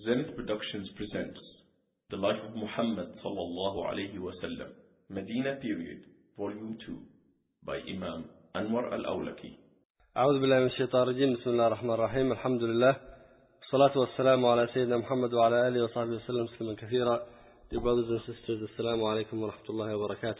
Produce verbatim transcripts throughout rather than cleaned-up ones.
Zenith Productions presents The Life of Muhammad sallallahu alayhi wa sallam, Medina Period, Volume two, by Imam Anwar al-Awlaki. أعوذ بالله من الشيطان الرجيم. بسم الله الرحمن الرحيم. الحمد لله والصلاة والسلام على سيدنا محمد وعلى آله وصحبه وسلم تسليما كثيرا. Dear brothers and sisters, Assalamu alaikum wa rahmatullahi wa barakatuh.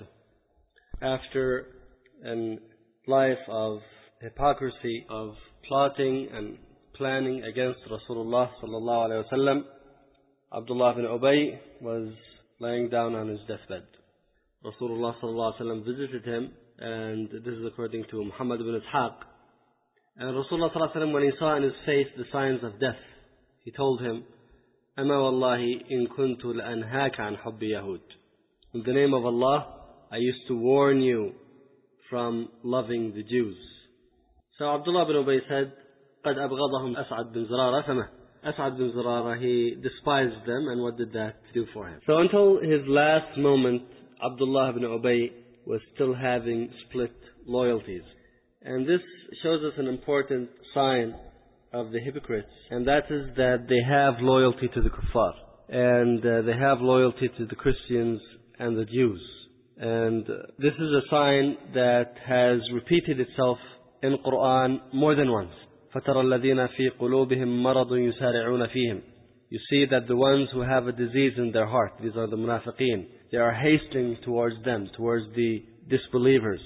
After a life of hypocrisy, of plotting and planning against Rasulullah sallallahu alayhi wa sallam, Abdullah ibn Ubay was laying down on his deathbed. Rasulullah sallallahu alayhi wa sallam visited him, and this is according to Muhammad ibn Ishaq. And Rasulullah sallallahu alayhi wa sallam, when he saw in his face the signs of death, he told him, أما والله إن كنت لأنهاك عن حب يهود. In the name of Allah, I used to warn you from loving the Jews. So Abdullah ibn Ubay said, قد أبغضهم أسعد بن زرارة فما. As'ad bin Zurara, he despised them, and what did that do for him? So until his last moment, Abdullah ibn Ubay was still having split loyalties. And this shows us an important sign of the hypocrites, and that is that they have loyalty to the kuffar, and uh, they have loyalty to the Christians and the Jews. And uh, this is a sign that has repeated itself in Quran more than once. فَتَرَى الَّذِينَ فِي قُلُوبِهِمْ مَرَضٌ يُسَارِعُونَ فِيهِمْ. You see that the ones who have a disease in their heart, these are the munafiqeen, they are hastening towards them, towards the disbelievers.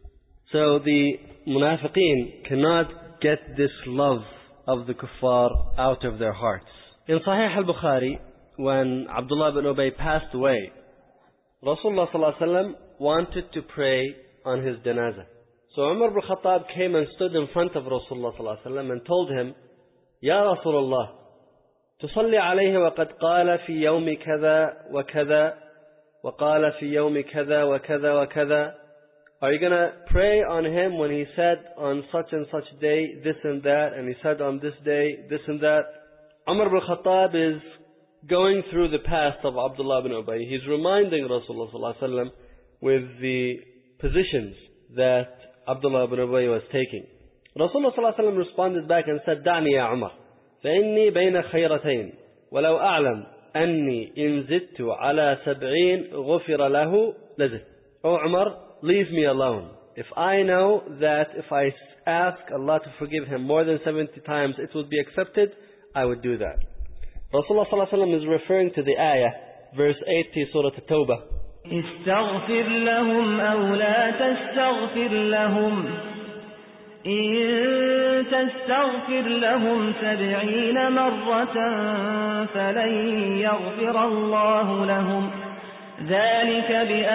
So the munafiqeen cannot get this love of the kuffar out of their hearts. In Sahih al-Bukhari, when Abdullah ibn Ubay passed away, Rasulullah sallallahu alaihi wasallam wanted to pray on his janazah. So Umar ibn Khattab came and stood in front of Rasulullah sallallahu alaihi wasallam and told him, Ya Rasulullah, تصلي عليه وقد قال في يوم كذا وكذا وقال في يوم كذا وكذا وكذا. Are you going to pray on him when he said on such and such day this and that, and he said on this day this and that? Umar ibn Khattab is going through the past of Abdullah ibn Ubay. He's reminding Rasulullah sallallahu alaihi wasallam with the positions that Abdullah ibn Ubay was taking. Rasulullah sallallahu alaihi wasallam responded back and said, دعني يا عمر فإني بين خيرتين ولو أعلم أني إن زدت على سبعين غفر له لزدت. Oh Umar, leave me alone. If I know that if I ask Allah to forgive him more than seventy times it would be accepted, I would do that. Rasulullah sallallahu alaihi wasallam is referring to the ayah, verse eighty, Surah At-Tawbah. استغفر لهم أو لا تستغفر لهم إن تستغفر لهم سبعين مرة فلن يغفر الله لهم ذلك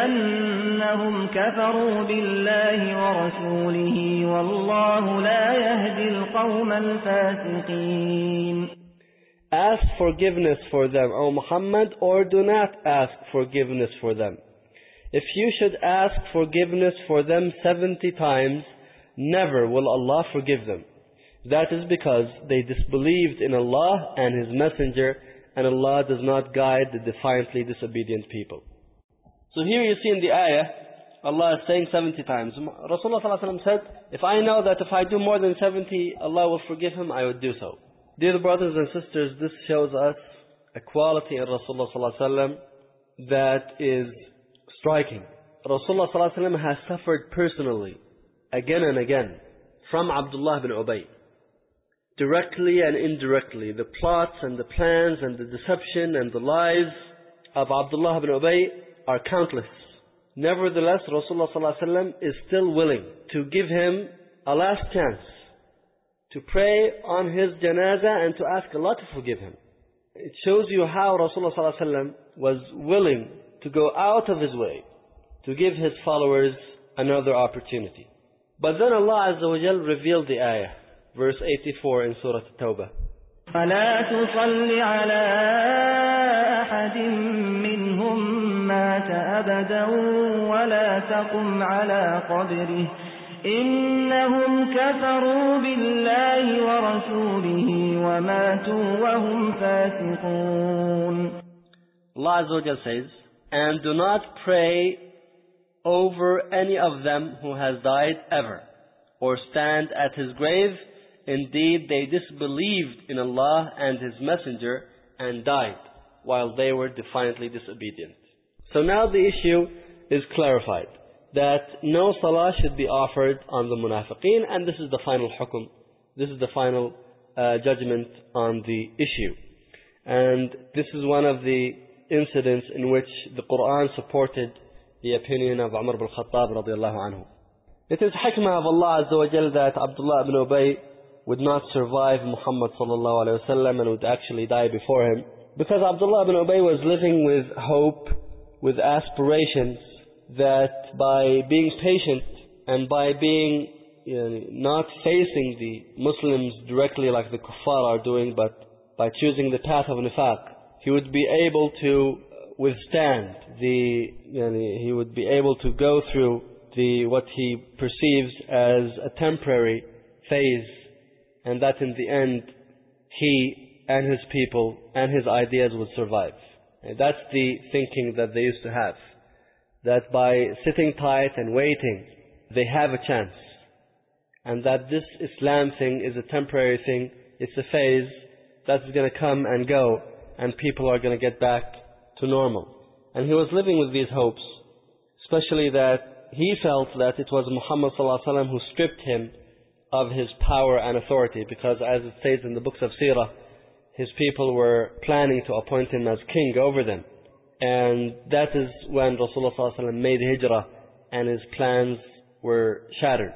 بأنهم كفروا بالله ورسوله والله لا يهدي القوم الفاسقين. Ask forgiveness for them, O Muhammad, or do not ask forgiveness for them. If you should ask forgiveness for them seventy times, never will Allah forgive them. That is because they disbelieved in Allah and His Messenger, and Allah does not guide the defiantly disobedient people. So here you see in the ayah, Allah is saying seventy times. Rasulullah sallallahu alaihi wasallam said, if I know that if I do more than seventy, Allah will forgive him, I would do so. Dear brothers and sisters, this shows us a quality in Rasulullah sallallahu alaihi wasallam that is striking. Rasulullah sallallahu alaihi wasallam has suffered personally, again and again, from Abdullah ibn Ubay. Directly and indirectly, the plots and the plans and the deception and the lies of Abdullah ibn Ubay are countless. Nevertheless, Rasulullah sallallahu alaihi wasallam is still willing to give him a last chance to pray on his janazah and to ask Allah to forgive him. It shows you how Rasulullah sallallahu alaihi wasallam was willing to go out of his way to give his followers another opportunity. But then Allah Azza wa Jal revealed the ayah, verse eighty-four in Surah At-Tawbah. فلا تصل على أحد منهم مات أبدا ولا تقم على قبره إنهم كفروا بالله ورسوله وماتوا وهم فاسقون. Allah Azza wa Jal says, and do not pray over any of them who has died ever, or stand at his grave Indeed, they disbelieved in Allah and His Messenger, and died while they were defiantly disobedient. So now the issue is clarified, that no salah should be offered on the munafiqeen, and this is the final hukum, this is the final uh, judgment on the issue. And this is one of the incidents in which the Quran supported the opinion of Umar ibn Khattab radiallahu anhu. It is hikmah of Allah Azza wa Jal that Abdullah ibn Ubay would not survive Muhammad sallallahu alayhi wa sallam and would actually die before him, because Abdullah ibn Ubay was living with hope, with aspirations, that by being patient and by being you know, not facing the Muslims directly like the kuffar are doing, but by choosing the path of nifaq, he would be able to withstand the, you know, he would be able to go through the what he perceives as a temporary phase, and that in the end he and his people and his ideas would survive. And that's the thinking that they used to have, that by sitting tight and waiting they have a chance, and that this Islam thing is a temporary thing, it's a phase that's going to come and go, and people are going to get back to normal. And he was living with these hopes, especially that he felt that it was Muhammad sallallahu alaihi wasallam who stripped him of his power and authority, because as it says in the books of Sirah, his people were planning to appoint him as king over them. And that is when Rasulullah sallallahu alaihi wasallam made hijrah and his plans were shattered.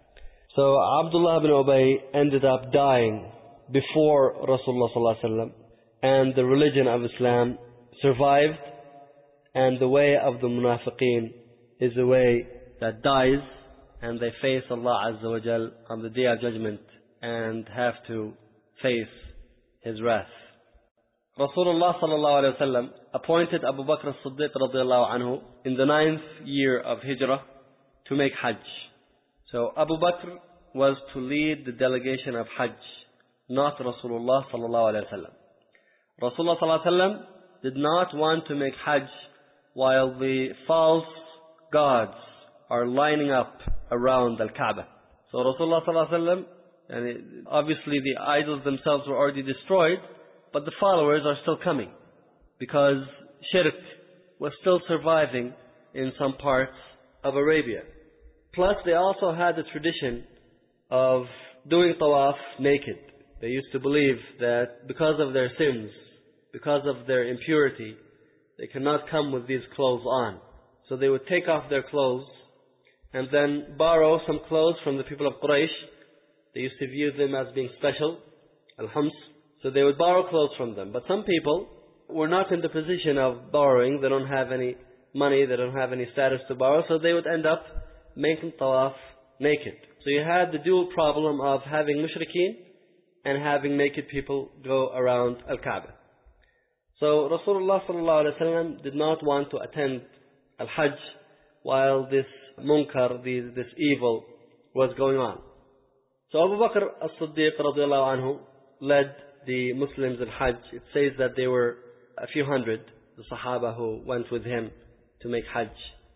So Abdullah ibn Ubay ended up dying before Rasulullah sallallahu alaihi wasallam, and the religion of Islam survived, and the way of the munafiqeen is a way that dies, and they face Allah Azza wa Jal on the Day of Judgment and have to face His wrath. Rasulullah sallallahu alaihi wasallam appointed Abu Bakr as-Siddiq radiallahu anhu in the ninth year of Hijrah to make Hajj. So Abu Bakr was to lead the delegation of Hajj, not Rasulullah sallallahu alaihi wasallam. Rasulullah sallallahu alaihi wasallam did not want to make Hajj while the false gods are lining up around Al-Kaaba. So Rasulullah sallallahu alaihi wasallam, and obviously the idols themselves were already destroyed, but the followers are still coming, because shirk was still surviving in some parts of Arabia. Plus they also had the tradition of doing tawaf naked. They used to believe that because of their sins, because of their impurity, they cannot come with these clothes on. So they would take off their clothes and then borrow some clothes from the people of Quraysh. They used to view them as being special, al-hams. So they would borrow clothes from them. But some people were not in the position of borrowing. They don't have any money, they don't have any status to borrow, so they would end up making tawaf naked. So you had the dual problem of having mushrikeen and having naked people go around Al-Kaaba. So Rasulullah sallallahu alaihi wasallam did not want to attend Al-Hajj while this munkar, this, this evil was going on. So Abu Bakr as-Siddiq radiallahu anhu led the Muslims in Hajj. It says that there were a few hundred, the Sahaba who went with him to make Hajj.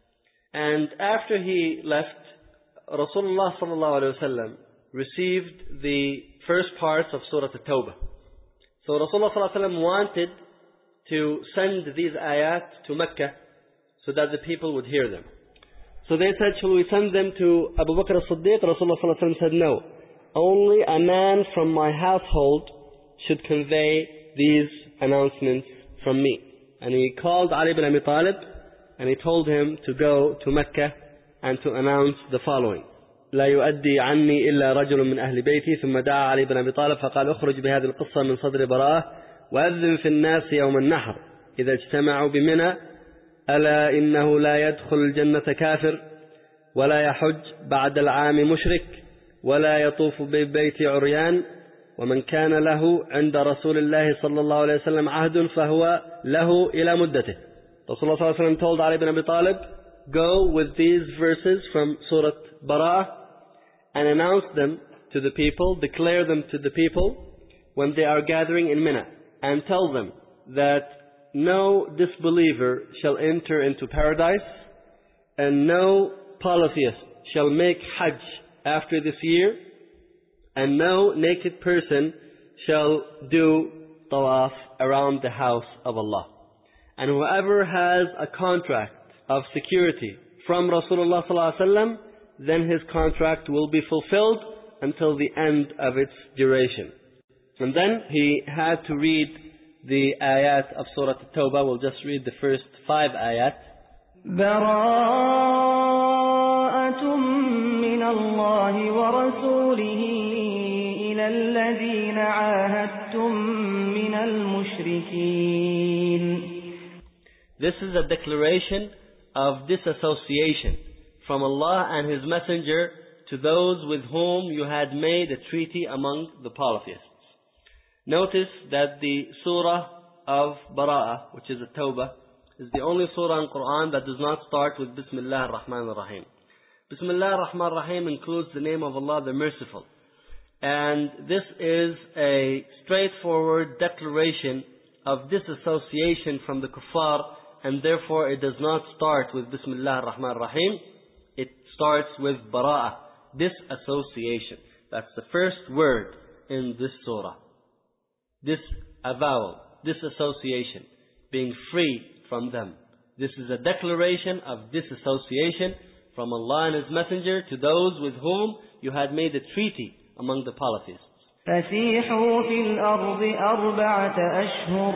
And after he left, Rasulullah sallallahu alaihi wasallam received the first parts of Surah At-Tawbah. So Rasulullah sallallahu alaihi wasallam wanted to send these ayat to Mecca so that the people would hear them. So they said, shall we send them to Abu Bakr as-Siddiq? Rasulullah sallallahu alaihi wasallam said, no. Only a man from my household should convey these announcements from me. And he called Ali ibn Abi Talib and he told him to go to Mecca and to announce the following: لا يؤدي عني إلا رجل من أهل بيتي. ثم دعا علي بن أبي طالب فقال اخرج بهذه القصة من صدر براءة وأذن في الناس يوم النحر إذا اجتمعوا بمنى ألا إنه لا يدخل الجنة كافر ولا يحج بعد العام مشرك ولا يطوف ببيت عريان ومن كان له عند رسول الله صلى الله عليه وسلم عهد فهو له إلى مدته. Rasulullah صلى الله عليه وسلم told Ali ibn Abi Talib, go with these verses from Surah Bara'ah and announce them to the people, declare them to the people when they are gathering in Mina, and tell them that no disbeliever shall enter into paradise and no polytheist shall make Hajj after this year, and no naked person shall do tawaf around the house of Allah. And whoever has a contract of security from Rasulullah sallallahu alaihi wasallam, then his contract will be fulfilled until the end of its duration. And then he had to read the ayat of Surah At-Tawbah. We'll just read the first five ayat. براءة من الله ورسوله إلى الذين عاهدتم من المشركين. This is a declaration of disassociation from Allah and His Messenger to those with whom you had made a treaty among the polytheists. Notice that the surah of Bara'ah, which is At-Tawbah, is the only surah in Quran that does not start with Bismillah ar-Rahman ar-Rahim. Bismillah ar-Rahman ar-Rahim includes the name of Allah, the Merciful. And this is a straightforward declaration of disassociation from the kuffar, and therefore it does not start with Bismillah ar-Rahman ar-Rahim. It starts with Bara'ah, disassociation. That's the first word in this surah. This avowal, disassociation, being free from them. This is a declaration of disassociation from Allah and His Messenger to those with whom you had made a treaty among the polytheists. فَسِيحُوا فِي الْأَرْضِ أَرْبَعَةَ أَشْهُرٍ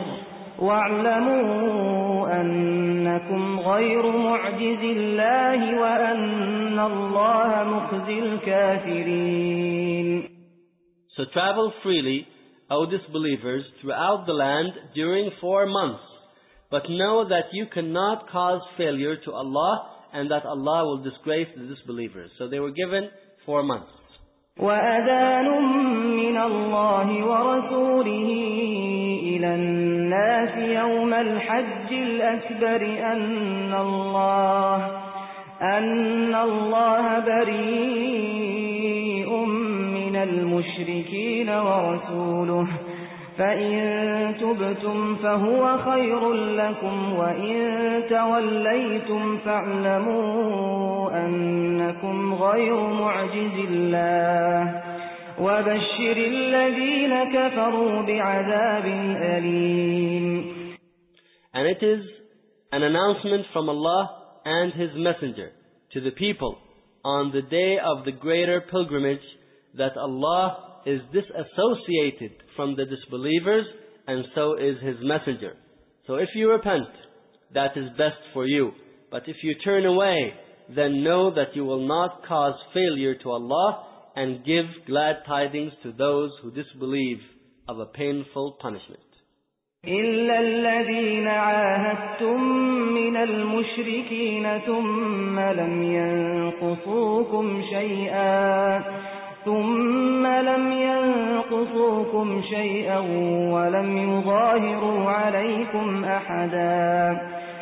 وَاعْلَمُوا أَنَّكُمْ غَيْرُ مُعْجِزِ اللَّهِ وَأَنَّ اللَّهَ مُخْزِي الْكَافِرِينَ. So travel freely, O disbelievers, throughout the land during four months. But know that you cannot cause failure to Allah, and that Allah will disgrace the disbelievers. So they were given four months. وَأَذَانٌ مِّنَ اللَّهِ وَرَسُولِهِ إِلَى النَّاسِ يَوْمَ الْحَجِّ الْأَكْبَرِ أَنَّ اللَّهَ أَنَّ اللَّهَ بَرِيءٌ مِّنَ الْمُشْرِكِينَ وَرَسُولُهُ فَإِن تُبْتُمْ فَهُوَ خَيْرٌ لَكُمْ وَإِن تَوَلَّيْتُمْ فَاعْلَمُوا أَنَّكُمْ غَيْرُ مُعْجِزِ اللَّهِ وَبَشِّرِ الَّذِينَ كَفَرُوا بِعَذَابٍ أَلِيمٍ. And it is an announcement from Allah and His Messenger to the people on the day of the greater pilgrimage that Allah is disassociated from the disbelievers, and so is His Messenger. So if you repent, that is best for you. But if you turn away, then know that you will not cause failure to Allah, and give glad tidings to those who disbelieve of a painful punishment. إِلَّا الَّذِينَ عَاهَدتُّم مِّنَ الْمُشْرِكِينَ ثُمَّ لَمْ يَنقُصُوكُمْ شَيْئًا ثُمَّ لَمْ يَنقُصُوكُمْ شَيْئًا وَلَمْ يُظَاهِرُوا عَلَيْكُمْ أَحَدًا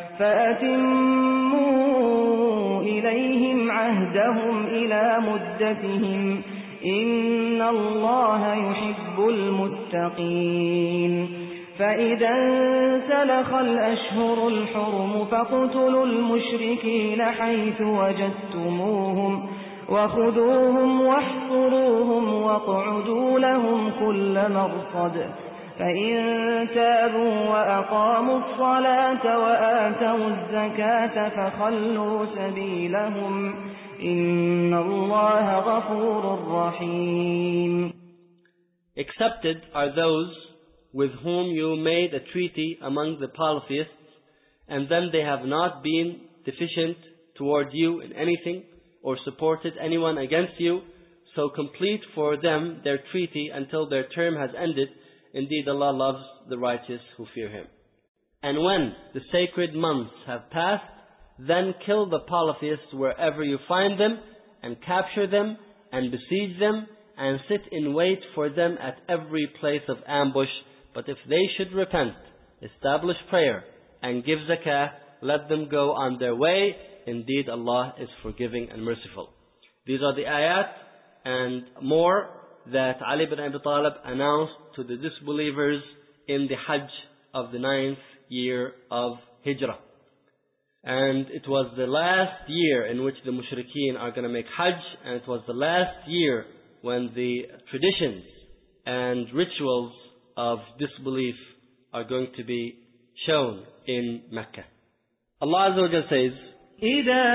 فَأَتِمُّوا إِلَيْهِمْ عَهْدَهُمْ إِلَى مُدَّتِهِمْ إِنَّ اللَّهَ يُحِبُّ الْمُتَّقِينَ. فَإِذَا انسَلَخَ الْأَشْهُرُ الْحُرُمُ فَاقْتُلُوا الْمُشْرِكِينَ حَيْثُ وَجَدتُّمُوهُمْ وَخُذُوهُمْ وَاحْصُرُوهُمْ وَاقْعُدُوا لَهُمْ كُلَّ مَرْصَدٍ فَإِن تَابُوا وَأَقَامُوا الصَّلَاةَ وَآتَوُا الزَّكَاةَ فَخَلُّوا سَبِيلَهُمْ إِنَّ اللَّهَ غَفُورٌ رَّحِيمٌ. Accepted are those with whom you made a treaty among the polytheists, and then they have not been deficient toward you in anything, or supported anyone against you, so complete for them their treaty until their term has ended. Indeed, Allah loves the righteous who fear Him. And when the sacred months have passed, then kill the polytheists wherever you find them, and capture them, and besiege them, and sit in wait for them at every place of ambush. But if they should repent, establish prayer, and give zakah, let them go on their way. Indeed, Allah is forgiving and merciful. These are the ayat and more that Ali ibn Abi Talib announced to the disbelievers in the Hajj of the ninth year of Hijrah. And it was the last year in which the mushrikeen are going to make Hajj, and it was the last year when the traditions and rituals of disbelief are going to be shown in Mecca. Allah Azza wa Jalla says, إِذَا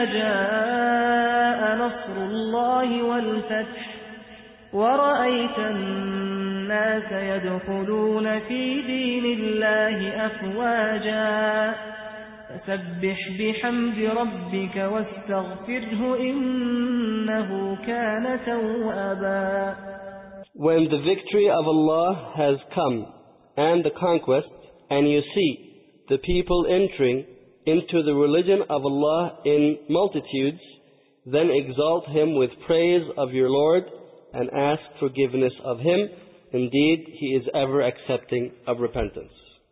جَاءَ نَصْرُ اللَّهِ وَالْفَتْحُ وَرَأَيْتَ النَّاسَ يَدْخُلُونَ فِي دِينِ اللَّهِ أَفْوَاجًا فَسَبِّحْ بِحَمْدِ رَبِّكَ وَاسْتَغْفِرْهُ إِنَّهُ كَانَ تَوَّابًا. When the victory of Allah has come and the conquest, and you see the people entering into the religion of Allah in multitudes, then exalt Him with praise of your Lord and ask forgiveness of Him. Indeed, He is ever accepting of repentance.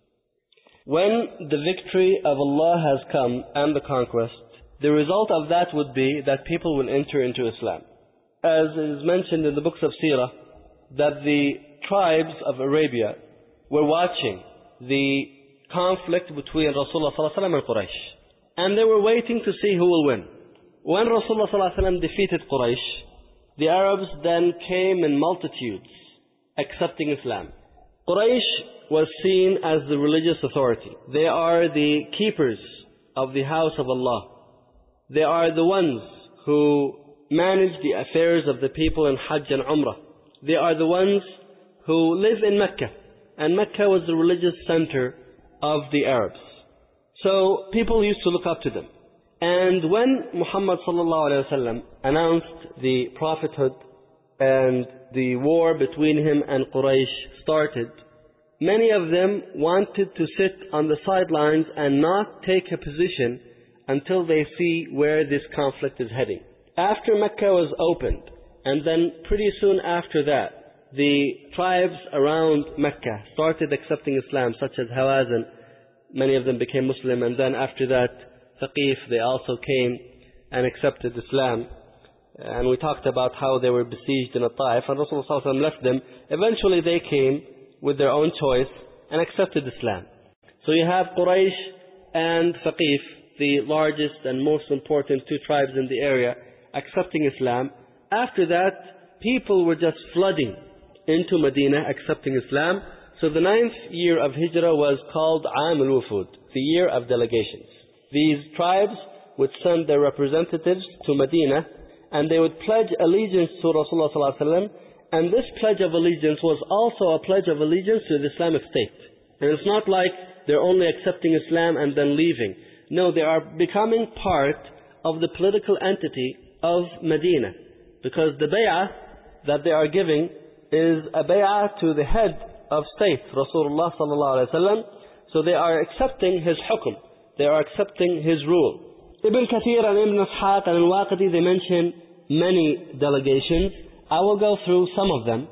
When the victory of Allah has come and the conquest, the result of that would be that people will enter into Islam. As is mentioned in the books of Seerah, that the tribes of Arabia were watching the conflict between Rasulullah sallallahu alaihi wasallam and Quraysh, and they were waiting to see who will win. When Rasulullah sallallahu alaihi wasallam defeated Quraysh, the Arabs then came in multitudes accepting Islam. Quraysh was seen as the religious authority. They are the keepers of the house of Allah. They are the ones who manage the affairs of the people in Hajj and Umrah. They are the ones who live in Mecca, and Mecca was the religious center of the Arabs. So people used to look up to them. And when Muhammad sallallahu alaihi wasallam announced the prophethood and the war between him and Quraysh started, many of them wanted to sit on the sidelines and not take a position until they see where this conflict is heading. After Mecca was opened, and then pretty soon after that, the tribes around Mecca started accepting Islam, such as Hawazin. Many of them became Muslim, and then after that, Thaqif, they also came and accepted Islam. And we talked about how they were besieged in a Taif, and Rasulullah sallallahu alaihi wasallam left them. Eventually they came with their own choice and accepted Islam. So you have Quraysh and Thaqif, the largest and most important two tribes in the area, accepting Islam. After that, people were just flooding into Medina accepting Islam. So the ninth year of Hijrah was called Aam al-Wufud, the year of delegations. These tribes would send their representatives to Medina, and they would pledge allegiance to Rasulullah sallallahu alaihi wasallam, and this pledge of allegiance was also a pledge of allegiance to the Islamic State. And it's not like they're only accepting Islam and then leaving. No, they are becoming part of the political entity of Medina, because the bay'ah that they are giving is a bay'ah to the head of state, Rasulullah sallallahu alaihi wasallam. So they are accepting his hukum, they are accepting his rule. Ibn Kathir and Ibn Ishaq and Al-Waqidi, they mention many delegations. I will go through some of them.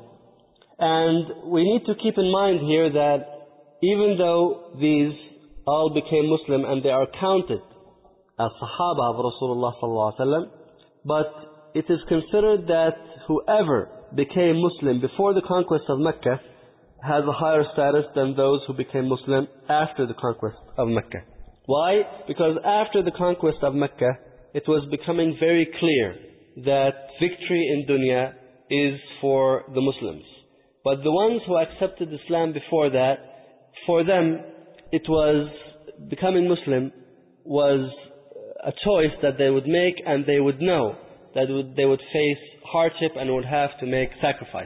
And we need to keep in mind here that even though these all became Muslim and they are counted as Sahaba of Rasulullah sallallahu alaihi wasallam, but it is considered that whoever became Muslim before the conquest of Mecca has a higher status than those who became Muslim after the conquest of Mecca. Why? Because after the conquest of Mecca, it was becoming very clear that victory in dunya is for the Muslims. But the ones who accepted Islam before that, for them, it was, becoming Muslim was a choice that they would make, and they would know that would, they would face hardship and would have to make sacrifice.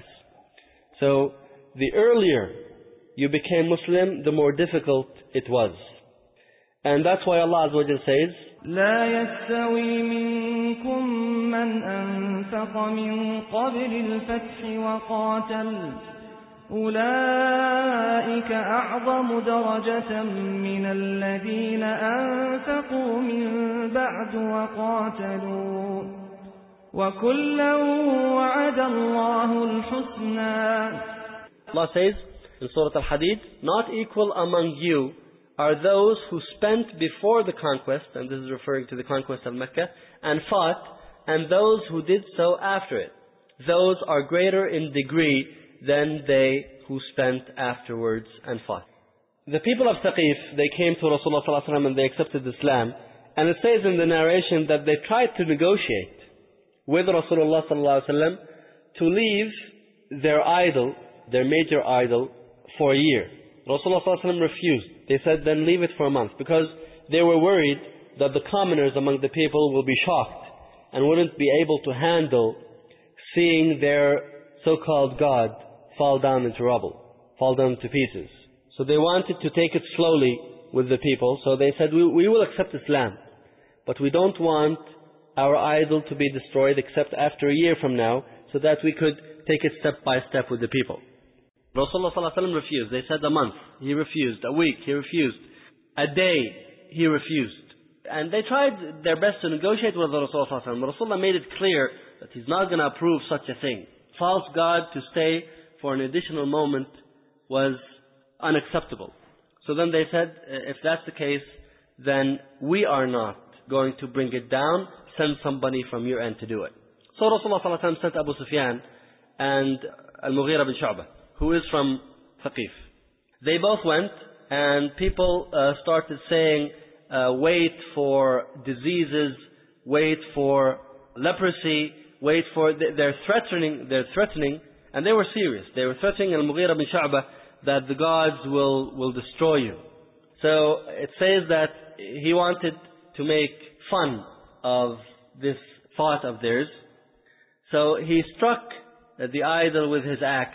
So, the earlier you became Muslim, the more difficult it was. And that's why Allah Azza wa Jalla says, لا يستوي منكم من أنفق من قبل الفتح وقاتل أولئك أعظم درجة من الذين أنفقوا من بعد وقاتلوا وكلا وعد الله الحسنى. Allah says in Surah Al-Hadid, not equal among you are those who spent before the conquest, and this is referring to the conquest of Mecca, and fought, and those who did so after it. Those are greater in degree than they who spent afterwards and fought. The people of Thaqif, they came to Rasulullah sallallahu alaihi wasallam and they accepted Islam. And it says in the narration that they tried to negotiate with Rasulullah sallallahu alaihi wasallam to leave their idol, their major idol, for a year. Rasulullah sallallahu alaihi wasallam refused. They said, then leave it for a month, because they were worried that the commoners among the people will be shocked and wouldn't be able to handle seeing their so-called God fall down into rubble, fall down to pieces. So they wanted to take it slowly with the people. So they said, we, we will accept Islam, but we don't want our idol to be destroyed except after a year from now, so that we could take it step by step with the people. Rasulullah sallallahu alaihi wasallam refused. They said a month. He refused. A week. He refused. A day. He refused. And they tried their best to negotiate with the Rasulullah sallallahu alaihi wasallam. Rasulullah made it clear that he's not going to approve such a thing. False God to stay for an additional moment was unacceptable. So then they said, if that's the case, then we are not going to bring it down. Send somebody from your end to do it. So Rasulullah sallallahu alaihi wasallam sent Abu Sufyan and Al-Mughira bin Shu'bah, who is from Thaqif. They both went, and people uh, started saying, uh, wait for diseases, wait for leprosy, wait for... They're threatening, they're threatening, and they were serious. They were threatening Al-Mughira bin Shu'bah that the gods will, will destroy you. So it says that he wanted to make fun of this thought of theirs. So he struck the idol with his axe,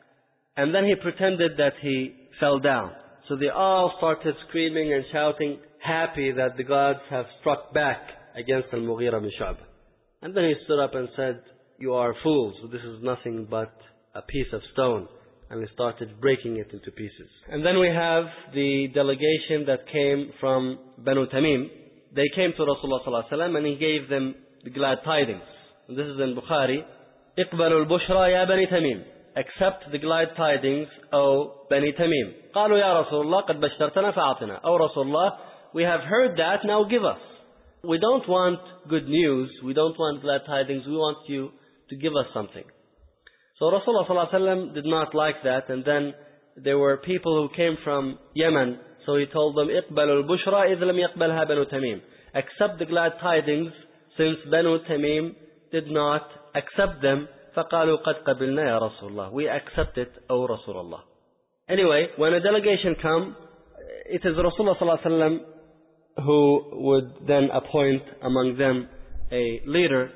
and then he pretended that he fell down. So they all started screaming and shouting, happy that the gods have struck back against Al-Mughira bin Shu'bah. And then he stood up and said, you are fools, this is nothing but a piece of stone. And he started breaking it into pieces. And then we have the delegation that came from Banu Tamim. They came to Rasulullah sallallahu alaihi wasallam, and he gave them the glad tidings. And this is in Bukhari. اقبلوا البشرى يا بني تميم. Accept the glad tidings, O Bani Tamim. قالوا يا رسول الله قد بشرتنا فأعطنا. O Rasulullah, we have heard that, now give us. We don't want good news, we don't want glad tidings, we want you to give us something. So Rasulullah sallallahu alaihi wasallam did not like that, and then there were people who came from Yemen, so he told them, اقبلوا البشرى إذ لم يقبلها بنو تميم. Accept the glad tidings, since Banu Tamim did not accept them. فقالوا قد قبلنا يا رسول الله. We accept it, O Rasulullah. Anyway, when a delegation come, it is Rasulullah sallallahu alaihi wasallam who would then appoint among them a leader.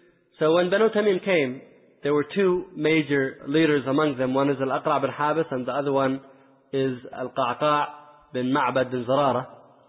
So when Banu Tamim came, there were two major leaders among them. One is Al-Aqra' bin Habis, and the other one is Al-Qa'qa' bin Ma'bad bin Zarara.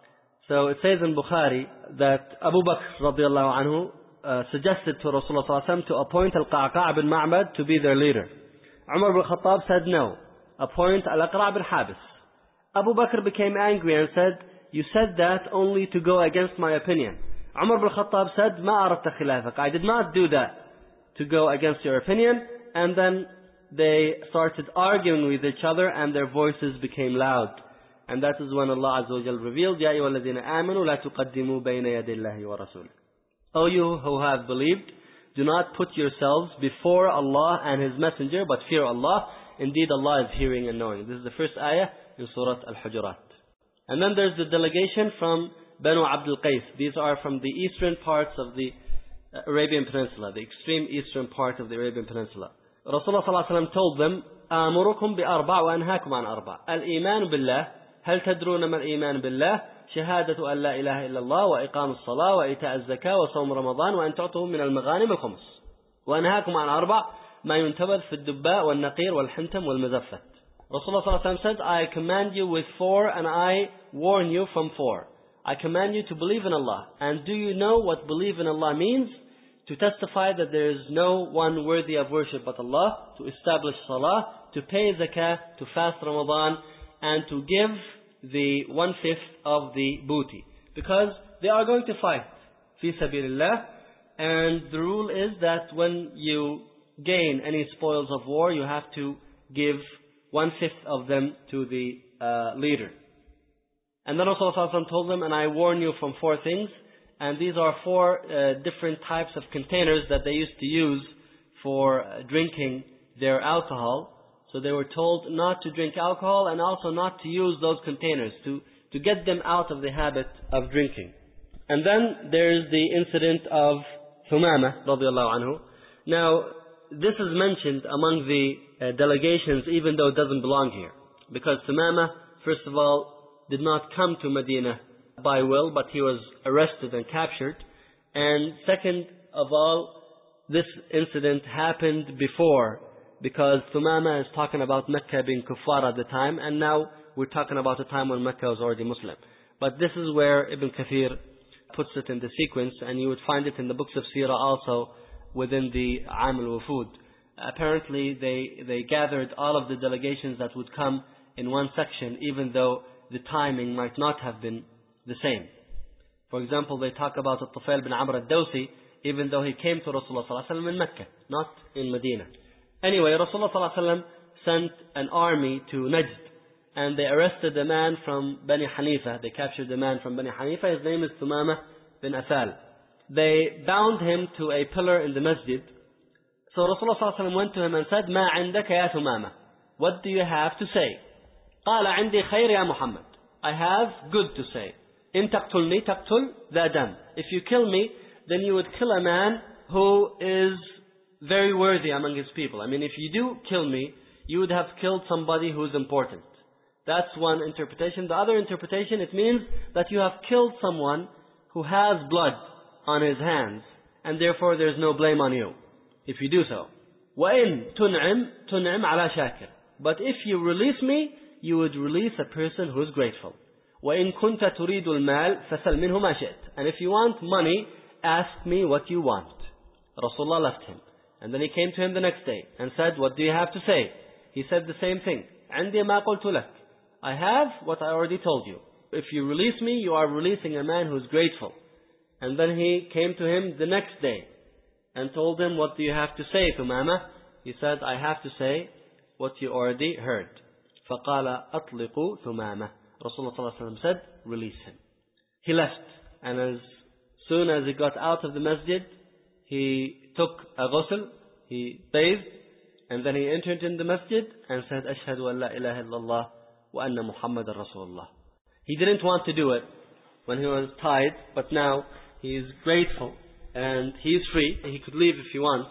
So it says in Bukhari that Abu Bakr radiallahu anhu uh, suggested to Rasulullah sallallahu alaihi wasallam to appoint Al-Qa'qa' bin Ma'bad to be their leader. Umar bin Khattab said no, appoint Al-Aqra' bin Habis. Abu Bakr became angry and said, you said that only to go against my opinion. Umar bin Khattab said, ما أردت خلافك. I did not do that to go against your opinion. And then they started arguing with each other, and their voices became loud. And that is when Allah Azza wa Jal revealed, يَا أَيُّهَا الَّذِينَ آمَنُوا لَا تُقَدِّمُوا بَيْنَ يَدَيِ اللَّهِ وَرَسُولِهِ. O you who have believed, do not put yourselves before Allah and His Messenger, but fear Allah. Indeed, Allah is hearing and knowing. This is the first ayah in Surah Al-Hujurat. And then there's the delegation from Banu Abdul Qais. These are from the eastern parts of the Arabian Peninsula, the extreme eastern part of the Arabian Peninsula. Rasulullah sallallahu alaihi wasallam told them, آمركم بأربع وأنهاكم عن أربع. الإيمان بالله. هل تدرون ما الإيمان بالله؟ شهادة أن لا إله إلا الله وإقام الصلاة وإيتاء الزكاة وصوم رمضان وأن تعطوا من المغانم الخمس. وأنهاكم عن أربع ما ينتبذ في الدباء والنقير والحنتم والمزفت. Rasulullah sallallahu alaihi wasallam said, I command you with four, and I warn you from four. I command you to believe in Allah. And do you know what believe in Allah means? To testify that there is no one worthy of worship but Allah, to establish salah, to pay zakah, to fast Ramadan, and to give the one-fifth of the booty. Because they are going to fight, fi sabilillah, and the rule is that when you gain any spoils of war, you have to give one-fifth of them to the uh, leader. And then Rasulullah told them, and I warn you from four things, and these are four uh, different types of containers that they used to use for uh, drinking their alcohol. So they were told not to drink alcohol, and also not to use those containers, to, to get them out of the habit of drinking. And then there's the incident of Thumama radiallahu anhu. Now, this is mentioned among the uh, delegations, even though it doesn't belong here. because Thumama, first of all, did not come to Medina by will, but he was arrested and captured. And second of all, this incident happened before, because Thumama is talking about Mecca being kuffar at the time, and now we're talking about a time when Mecca was already Muslim. But this is where Ibn Kathir puts it in the sequence, and you would find it in the books of Sirah also within the Aam al-Wufud. Apparently they, they gathered all of the delegations that would come in one section, even though the timing might not have been the same. For example, they talk about Al-Tufail bin Amr al-Dawsi, even though he came to Rasulullah sallallahu alaihi wasallam in Mecca, not in Medina. Anyway, Rasulullah sallallahu alaihi wasallam sent an army to Najd, and they arrested a man from Bani Hanifa. They captured a man from Bani Hanifa. His name is Thumama bin Asal. They bound him to a pillar in the masjid. So Rasulullah sallallahu alaihi wasallam went to him and said, "Ma عندك ya Thumama? What do you have to say?" قال عندي خير يا محمد. I have good to say. إن تقتلني تقتل ذا دم. If you kill me, then you would kill a man who is very worthy among his people. I mean, if you do kill me, you would have killed somebody who is important. That's one interpretation. The other interpretation, it means that you have killed someone who has blood on his hands, and therefore there's no blame on you if you do so. وَإِن تُنْعِمْ تُنْعِمْ عَلَى شَاكِرٍ. But if you release me, you would release a person who is grateful. وَإِن كُنْتَ تُرِيدُ الْمَالِ فَسَلْ مِنْهُ مَا شِئْتَ. And if you want money, ask me what you want. Rasulullah left him. And then he came to him the next day and said, "What do you have to say?" He said the same thing. عندي ما قلت لك. I have what I already told you. If you release me, you are releasing a man who is grateful. And then he came to him the next day and told him, "What do you have to say, Thumama?" He said, "I have to say what you already heard." فَقَالَ أَطْلِقُوا ثُمَامَةً. Rasulullah sallallahu alaihi wasallam said, "Release him." He left, and as soon as he got out of the masjid, he took a ghusl, he bathed, and then he entered in the masjid and said, "Ashhadu an la ilaha illallah wa anna Muhammadan Rasulullah." He didn't want to do it when he was tied, but now he is grateful and he is free. He could leave if he wants,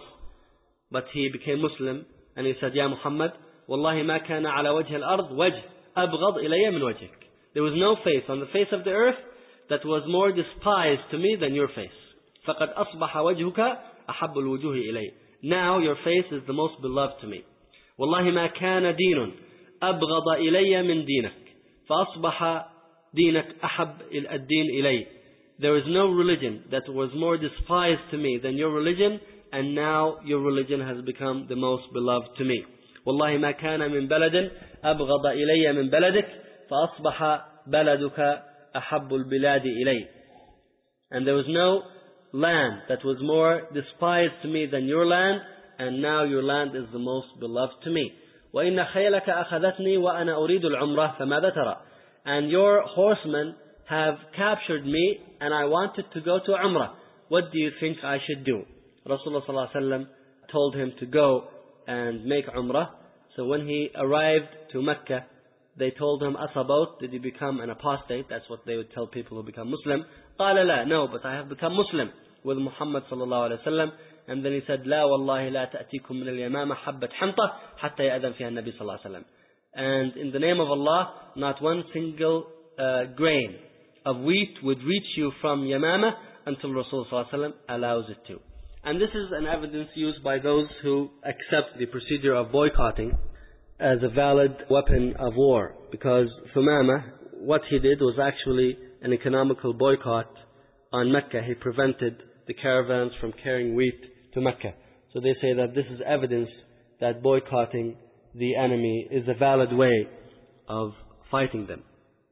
but he became Muslim, and he said, "Ya Muhammad, wallahi ma kana ala wajh al-ard wajh abghad ilayya min wajhik." There was no face on the face of the earth that was more despised to me than your face. فَقَدْ أَصْبَحَ وَجْهُكَ أَحَبُّ الْوُجُوهِ إِلَيْهِ. Now your face is the most beloved to me. وَاللَّهِ مَا كَانَ دِينٌ أَبْغَضَ إِلَيَّ مِنْ دِينَكَ فَأَصْبَحَ دِينَكَ أَحَبَّ الدِّينِ إِلَيْهِ. There is no religion that was more despised to me than your religion, and now your religion has become the most beloved to me. وَاللَّهِ مَا كَانَ مِنْ بَلَدٍ أَبْغَضَ إِلَيَّ مِنْ بَلَدِكَ فَأَصْبَحَ بَلَدُكَ أَحَبُّ الْبِلَادِ إِلَيْهِ. And there was no land that was more despised to me than your land, and now your land is the most beloved to me. وَإِنَّ خَيْلَكَ أَخَذَتْنِي وَأَنَا أُرِيدُ الْعُمْرَةَ فَمَاذَا تَرَى. And your horsemen have captured me, and I wanted to go to Umrah. What do you think I should do? Rasulullah sallallahu alaihi wasallam told him to go and make Umrah. So when he arrived to Mecca, they told him, "Asabot, did you become an apostate?" That's what they would tell people who become Muslim. قال لا, no, but I have become Muslim with Muhammad sallallahu alaihi wasallam. And then he said, "لا والله لا تأتيكم من اليمامة حبة حنطة حتى يأذن فيها النبي صلى الله عليه وسلم." And in the name of Allah, not one single uh, grain of wheat would reach you from Yamama until Rasul sallallahu alaihi wasallam allows it to. And this is an evidence used by those who accept the procedure of boycotting as a valid weapon of war, because Thumama, what he did was actually an economical boycott on Mecca. He prevented the caravans from carrying wheat to Mecca. So they say that this is evidence that boycotting the enemy is a valid way of fighting them.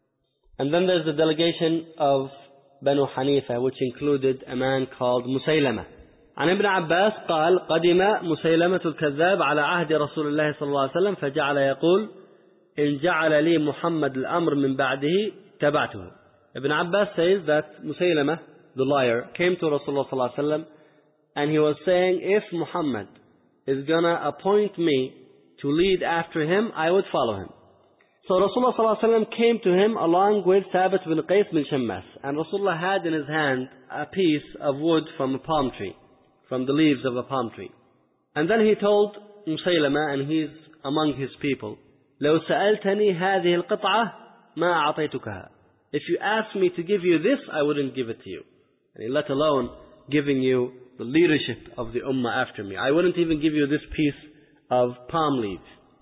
And then there's the delegation of Banu Hanifa, which included a man called Musaylama. عن ابن عباس قال قدم مسيلمة الكذاب على عهد رسول الله صلى الله عليه وسلم فجعل يقول إن جعل لي محمد الأمر من بعده تبعته. Ibn Abbas says that Musaylama, the liar, came to Rasulullah صلى الله عليه وسلم, and he was saying, if Muhammad is gonna appoint me to lead after him, I would follow him. So Rasulullah صلى الله عليه وسلم came to him along with Thabit bin Qais bin Shammas, and Rasulullah had in his hand a piece of wood from a palm tree, from the leaves of a palm tree. And then he told Musaylama, and he's among his people, لو سألتني هذه القطعة ما أعطيتكها. If you asked me to give you this, I wouldn't give it to you. Let alone giving you the leadership of the ummah after me. I wouldn't even give you this piece of palm leaf.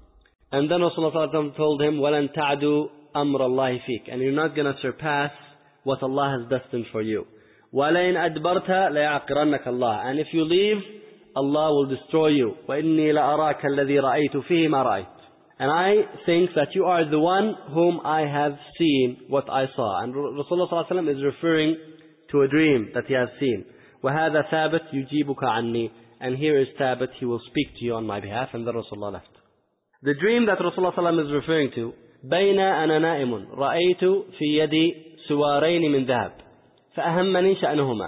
And then Rasulullah told him, وَلَن تَعْدُوا أَمْرَ اللَّهِ فِيكَ. And you're not going to surpass what Allah has destined for you. وَلَئِنْ أَدْبَرْتَ لَيَعْقِرَنَّكَ اللَّهِ. And if you leave, Allah will destroy you. وَإِنِّي لَأَرَاكَ الَّذِي رَأَيْتُ فِيهِ مَا رَأَيْتُ. And I think that you are the one whom I have seen what I saw. And Rasulullah is referring to a dream that he has seen. وَهَذَا ثَابِتْ يُجِيبُكَ عَنِّي. And here is Thabit, he will speak to you on my behalf. And then Rasulullah left. The dream that Rasulullah is referring to, بَيْنَ أَنَا نَائِمٌ رَأَيْتُ فِي يَدِي سُوَارَيْنِ مِنْ ذَهَبٍ فأهمني شأنهما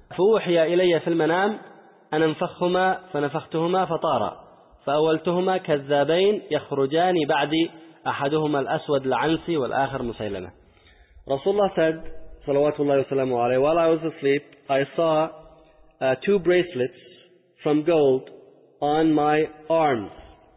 فأوحي إلي في المنام أن انفخهما فنفختهما فطارا فأولتهما كذابين يخرجان بعدي أحدهما الأسود العنسي والآخر مسيلمة. Rasulullah said, salawatullahi wa salamu alayhi, while I was asleep, I saw uh, two bracelets from gold on my arms.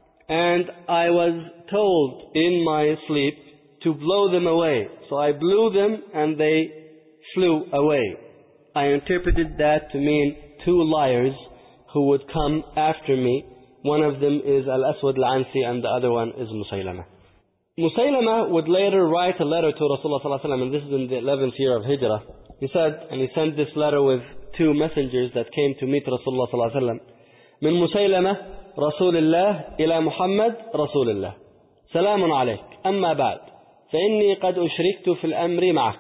And I was told in my sleep to blow them away. So I blew them and they flew away. I interpreted that to mean two liars who would come after me. One of them is Al-Aswad Al-Ansi and the other one is Musaylama. Musaylama would later write a letter to Rasulullah sallallahu alaihi wasallam, and this is in the eleventh year of Hijrah. He said, and he sent this letter with two messengers that came to meet Rasulullah sallallahu alaihi wasallam. من مسيلمة رسول الله إلى محمد رسول الله سلام عليك أما بعد فإني قد أشركت في الأمر معك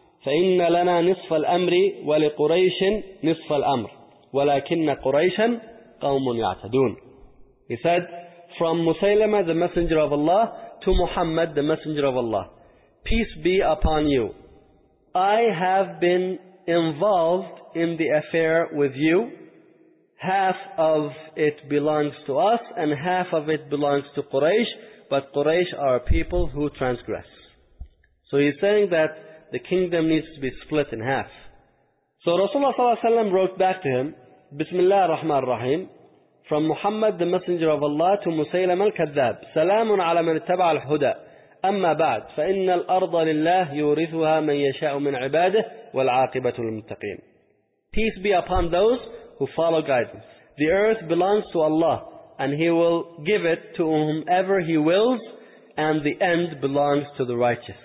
فإن لنا نصف الأمر ولقريش نصف الأمر ولكن قريشا قوم يعتدون. He said, from Musaylama, the messenger of Allah, to Muhammad, the messenger of Allah, peace be upon you. I have been involved in the affair with you. Half of it belongs to us and half of it belongs to Quraysh, but Quraysh are people who transgress. So he's saying that the kingdom needs to be split in half. So Rasulullah sallallahu alaihi wasallam wrote back to him, Bismillah ar-Rahman ar-Rahim, from Muhammad the messenger of Allah to Musaylam al-Kadhab, Salamun ala man ittaba al-huda, amma ba'd, fa inna al-arda lillah yurithuha man yasha'u min ibadihi wal aqibatu lil-muttaqin. Peace be upon those who follow guidance. The earth belongs to Allah, and He will give it to whomever He wills, and the end belongs to the righteous.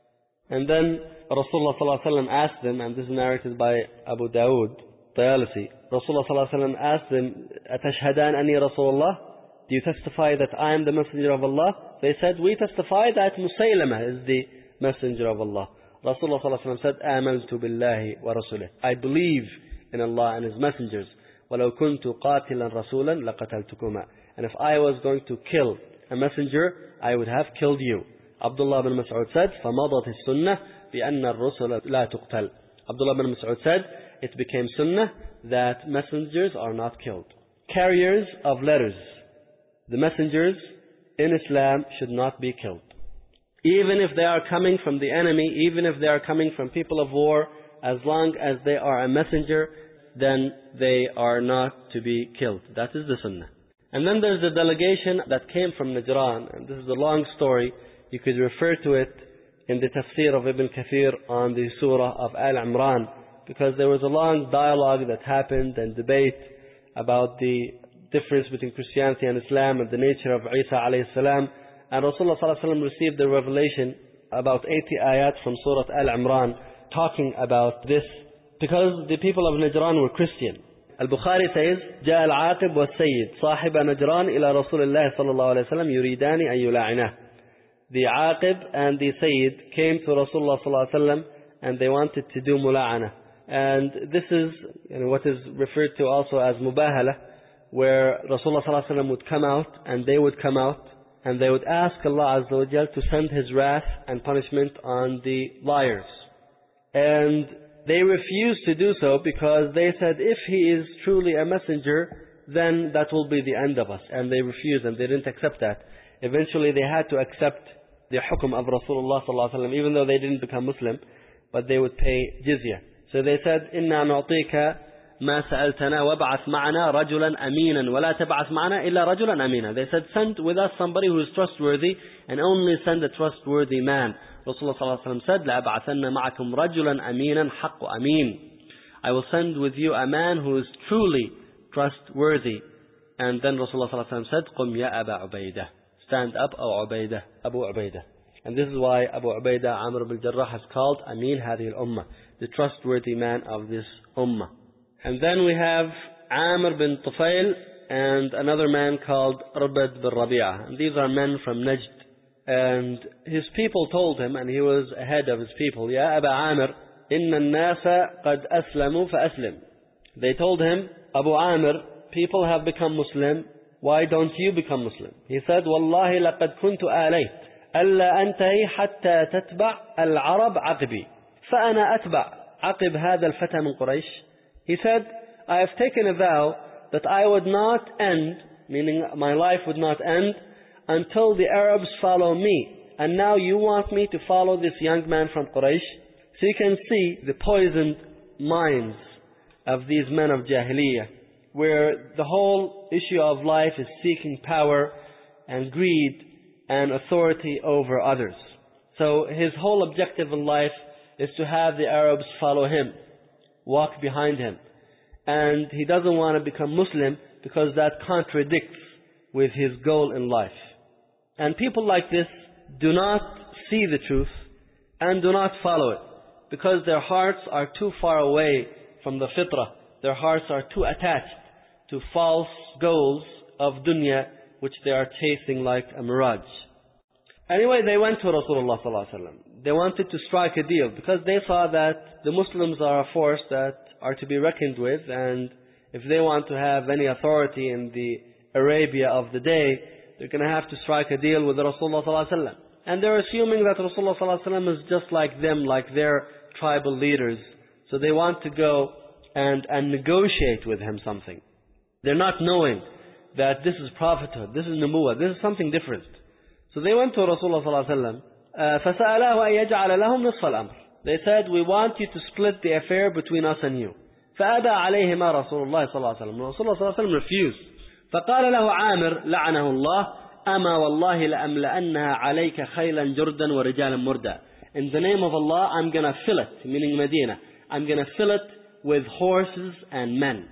And then Rasulullah sallallahu alaihi wasallam asked them, and this is narrated by Abu Dawood, Tayalisi. Rasulullah sallallahu alaihi wasallam asked them, "Atashhadan anni Rasulullah? Do you testify that I am the messenger of Allah?" They said, "We testify that Musaylama is the messenger of Allah." Rasulullah sallallahu alaihi wasallam said, "Amantu billahi wa rasulih." I believe in Allah and His messengers. وَلَوْ كُنْتُ قَاتِلًا رَسُولًا لَقَتَلْتُكُمَا. And if I was going to kill a messenger, I would have killed you. Abdullah bin Mas'ud said, فَمَضَتِ السُّنَّةِ بِأَنَّ الرُّسُلَ لَا تُقْتَلْ. Abdullah bin Mas'ud said, it became sunnah that messengers are not killed. Carriers of letters, the messengers in Islam should not be killed. Even if they are coming from the enemy, even if they are coming from people of war, as long as they are a messenger, then they are not to be killed. That is the sunnah. And then there's a delegation that came from Najran, and this is a long story. You could refer to it in the tafsir of Ibn Kathir on the surah of Al-Imran, because there was a long dialogue that happened and debate about the difference between Christianity and Islam and the nature of Isa alayhi salam. And Rasulullah sallallahu alaihi wasallam received the revelation about eighty ayat from surah Al-Imran talking about this, because the people of Najran were Christian. Al-Bukhari says, جاء العاقب والسيد صاحب نجران إلى رسول الله صلى الله عليه وسلم يريدان أن يلاعناه. The Aqib and the Sayyid came to Rasulullah sallallahu alaihi wasallam and they wanted to do mula'ana. And this is you know, what is referred to also as mubahala, where Rasulullah sallallahu alaihi wasallam would come out and they would come out and they would ask Allah Azza wa Jal to send His wrath and punishment on the liars. And they refused to do so because they said, if he is truly a messenger, then that will be the end of us. And they refused and they didn't accept that. Eventually they had to accept the hukum of Rasulullah sallallahu alaihi wasallam, even though they didn't become Muslim, but they would pay jizya. So they said, "Inna nu'tika ما سألتنا وابعث معنا رجلا أمينا ولا تبعث معنا إلا رجلا أمينا. They said, send with us somebody who is trustworthy and only send a trustworthy man. Rasulullah sallallahu alaihi wasallam said, لأبعثن معكم رجلا أمينا حق أمين. I will send with you a man who is truly trustworthy. And then Rasulullah sallallahu alaihi wasallam said, قم يا أبا عبيدة. Stand up, O Ubaidah, Abu Ubaidah. And this is why Abu Ubaidah Amr ibn Jarrah has called Amin Hadhihi al-Ummah, the trustworthy man of this Ummah. And then we have Amr bin Tufail and another man called Arbad bin Rabi'ah. And these are men from Najd. And his people told him, and he was ahead of his people, Ya Aba Amr, Inna an-nasa qad aslamu fa-aslim. They told him, Abu Amr, people have become Muslim, why don't you become Muslim? He said, Wallahi laqad kuntu alayt. ألا أنتهي حتى تتبع العرب عقبي فأنا أتبع عقب هذا الفتى من قريش. He said, I have taken a vow that I would not end, meaning my life would not end, until the Arabs follow me. And now you want me to follow this young man from Quraysh? So you can see the poisoned minds of these men of Jahiliyyah, where the whole issue of life is seeking power and greed and authority over others. So his whole objective in life is to have the Arabs follow him, walk behind him. And he doesn't want to become Muslim because that contradicts with his goal in life. And people like this do not see the truth and do not follow it because their hearts are too far away from the fitrah. Their hearts are too attached to false goals of dunya which they are chasing like a mirage. Anyway, they went to Rasulullah sallallahu alaihi wasallam. They wanted to strike a deal because they saw that the Muslims are a force that are to be reckoned with, and if they want to have any authority in the Arabia of the day, they're going to have to strike a deal with Rasulullah sallallahu alaihi wasallam. And they're assuming that Rasulullah sallallahu alaihi wasallam is just like them, like their tribal leaders. So they want to go and, and negotiate with him something. They're not knowing that this is prophethood, this is nubuwwah, this is something different. So they went to Rasulullah sallallahu alaihi wasallam. فَسَأَلَهُ أَن يَجْعَلَ لَهُمْ نِصْفَ الْأَمْرِ. They said, we want you to split the affair between us and you. فَأَبَى عَلَيْهِمَا رَسُولُ اللَّهِ صلى الله عليه وسلم. Rasulullah sallallahu alaihi wasallam refused. فقال له عامر لعنه الله أما والله لأملأنها عليك خيلا جردا ورجالا مردا. In the name of Allah, I'm going to fill it, meaning Medina. I'm going to fill it with horses and men.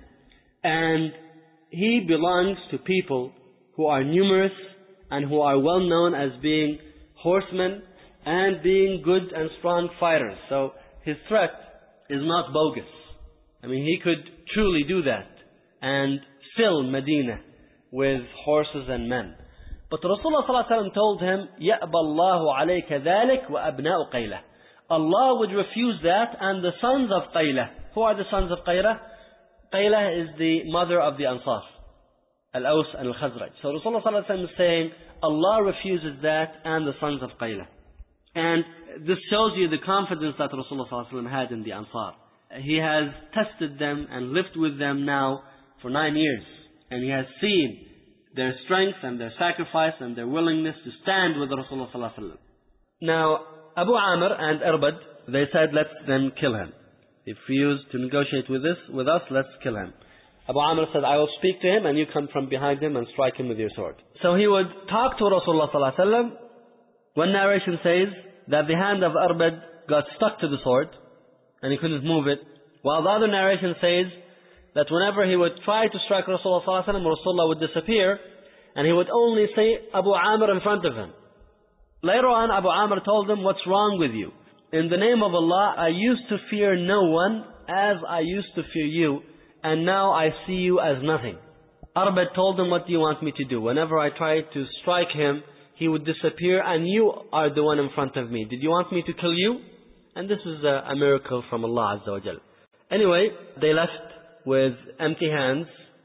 And he belongs to people who are numerous and who are well known as being horsemen and being good and strong fighters. So his threat is not bogus. I mean, he could truly do that and fill Medina with horses and men. But Rasulullah sallallahu alaihi wasallam told him, يَأْبَى اللَّهُ عَلَيْكَ ذَلِكَ وَأَبْنَاءُ قَيْلَةٍ. Allah would refuse that, and the sons of Qaylah. Who are the sons of Qaylah? Qaylah is the mother of the Ansar, Al-Aws and Al-Khazraj. So Rasulullah sallallahu alaihi wasallam is saying, Allah refuses that and the sons of Qaylah. And this shows you the confidence that Rasulullah sallallahu alaihi wasallam had in the Ansar. He has tested them and lived with them now for nine years. And he has seen their strength and their sacrifice and their willingness to stand with Rasulullah sallallahu alaihi wasallam. Now, Abu Amr and Arbad, they said, let's then kill him. He refused to negotiate with this, with us, let's kill him. Abu Amr said, I will speak to him and you come from behind him and strike him with your sword. So he would talk to Rasulullah sallallahu alaihi wasallam. One narration says that the hand of Arbad got stuck to the sword and he couldn't move it. While the other narration says that whenever he would try to strike Rasulullah sallallahu alaihi wasallam, Rasulullah would disappear and he would only say Abu Amr in front of him. Later on, Abu Amr told him, what's wrong with you? In the name of Allah, I used to fear no one as I used to fear you, and now I see you as nothing. Arbad told him, what do you want me to do? Whenever I tried to strike him, he would disappear and you are the one in front of me. Did you want me to kill you? And this is a, a miracle from Allah Azza wa Jal. Anyway, they left with empty hands,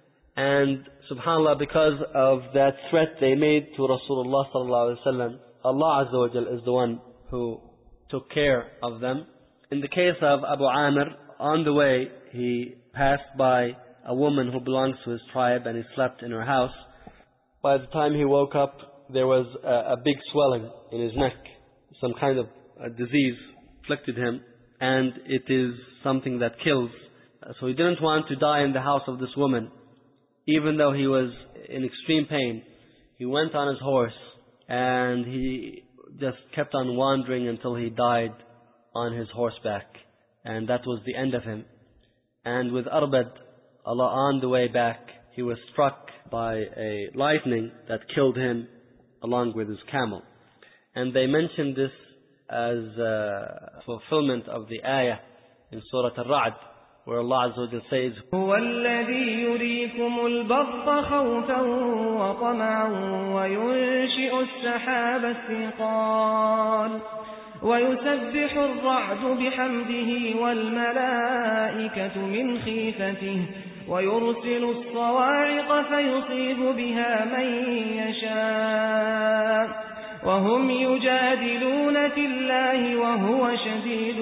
and subhanAllah, because of that threat they made to Rasulullah sallallahu alaihi wasallam, Allah Azza wa Jal is the one who took care of them. In the case of Abu Amr, on the way, he passed by a woman who belongs to his tribe and he slept in her house. By the time he woke up, there was a, a big swelling in his neck. Some kind of a disease afflicted him, and it is something that kills So he didn't want to die in the house of this woman, even though he was in extreme pain. He went on his horse and he just kept on wandering until he died on his horseback. And that was the end of him. And with Arbad, Allah, on the way back, he was struck by a lightning that killed him along with his camel. And they mentioned this as a fulfillment of the ayah in Surah Al-Ra'd, where Allah Azza wa Jalla says, هو الذي يريكم البرق خوفا وطمعا وينشئ السحاب الثقال ويسبح الرعد بحمده والملائكة من خيفته ويرسل الصواعق فيصيب بها من يشاء وهم يجادلون في الله وهو شديد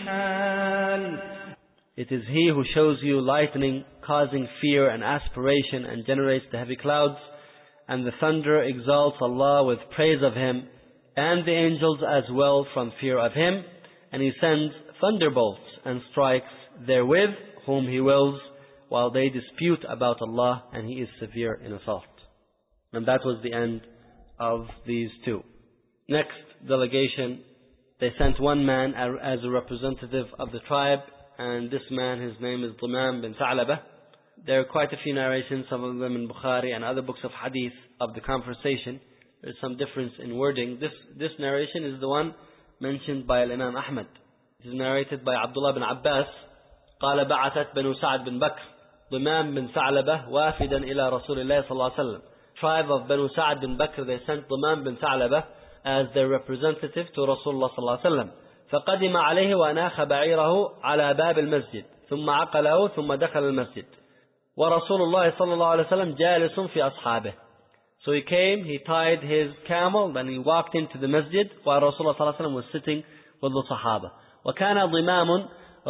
المحال. It is He who shows you lightning, causing fear and aspiration, and generates the heavy clouds, and the thunder exalts Allah with praise of Him, and the angels as well from fear of Him, and He sends thunderbolts and strikes therewith whom He wills, while they dispute about Allah, and He is severe in assault. And that was the end of these two. Next delegation, they sent one man as a representative of the tribe, and this man, his name is Dimam bin Tha'labah. There are quite a few narrations, some of them in Bukhari and other books of hadith, of the conversation. There is some difference in wording. This, this narration is the one mentioned by Imam Ahmad. It is narrated by Abdullah bin Abbas. قال بعثت بنو سعد بن بكر ضمام بن ثعلبة وافدا إلى رسول الله صلى الله عليه وسلم. Tribe of Banu Sa'ad bin Bakr, they sent Dimam bin Tha'labah as their representative to Rasulullah صلى الله عليه وسلم. فقدم عليه وأناخ بعيره على باب المسجد ثم عقله ثم دخل المسجد ورسول الله صلى الله عليه وسلم جالس في أصحابه. So he came, he tied his camel, then he walked into the masjid while Rasulullah صلى الله عليه وسلم was sitting with the Sahaba. وكان ضمام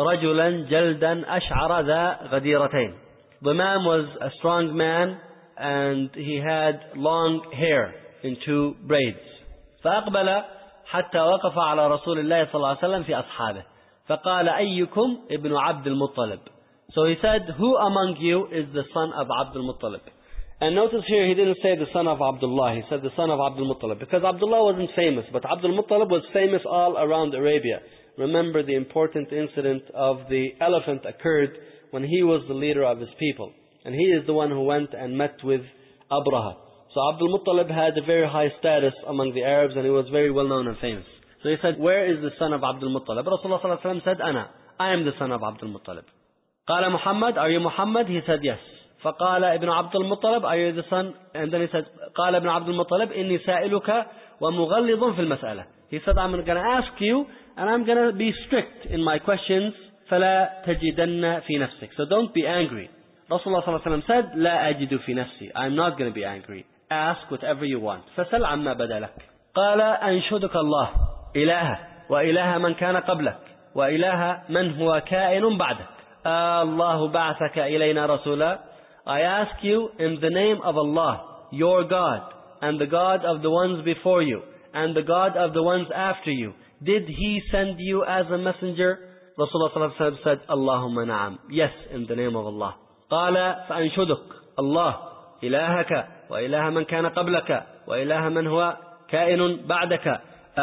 رجلا جلدا أشعر ذا غديرتين. Dimam was a strong man and he had long hair in two braids. فأقبل حتى وقف على رسول الله صلى الله عليه وسلم في أصحابه فقال أيكم ابن عبد المطلب. So he said, who among you is the son of Abdul Muttalib? And notice here he didn't say the son of Abdullah, he said the son of Abdul Muttalib, because Abdullah wasn't famous, but Abdul Muttalib was famous all around Arabia. Remember the important incident of the elephant occurred when he was the leader of his people, and he is the one who went and met with Abraha. So Abdul Muttalib had a very high status among the Arabs, and he was very well known and famous. So he said, where is the son of Abdul Muttalib? Rasulullah sallallahu alaihi wasallam said, Ana, I am the son of Abdul Muttalib. قال Muhammad, are you Muhammad? He said, yes. فقال ابن عبد المطلب, are you the son? And then he said, قال ابن عبد المطلب إني سائلك ومغلظ في المسألة. He said, I'm going to ask you, and I'm going to be strict in my questions. فلا تجدن في نفسك. So don't be angry. Rasulullah sallallahu alaihi wasallam said, لا أجد في نفسي. I'm not going to be angry. Ask whatever you want. فسل عما بدا لك. قال أنشدك الله إله وإله من كان قبلك وإله من هو كائن بعدك. الله بعثك إلينا رسولا. I ask you in the name of Allah, your God, and the God of the ones before you, and the God of the ones after you. Did He send you as a messenger? Rasulullah sallallahu alaihi wasallam said, Allahumma na'am. Yes, in the name of Allah. قال فأنشدك الله إلهك وإله من كان قبلك وإله من هو كائن بعدك.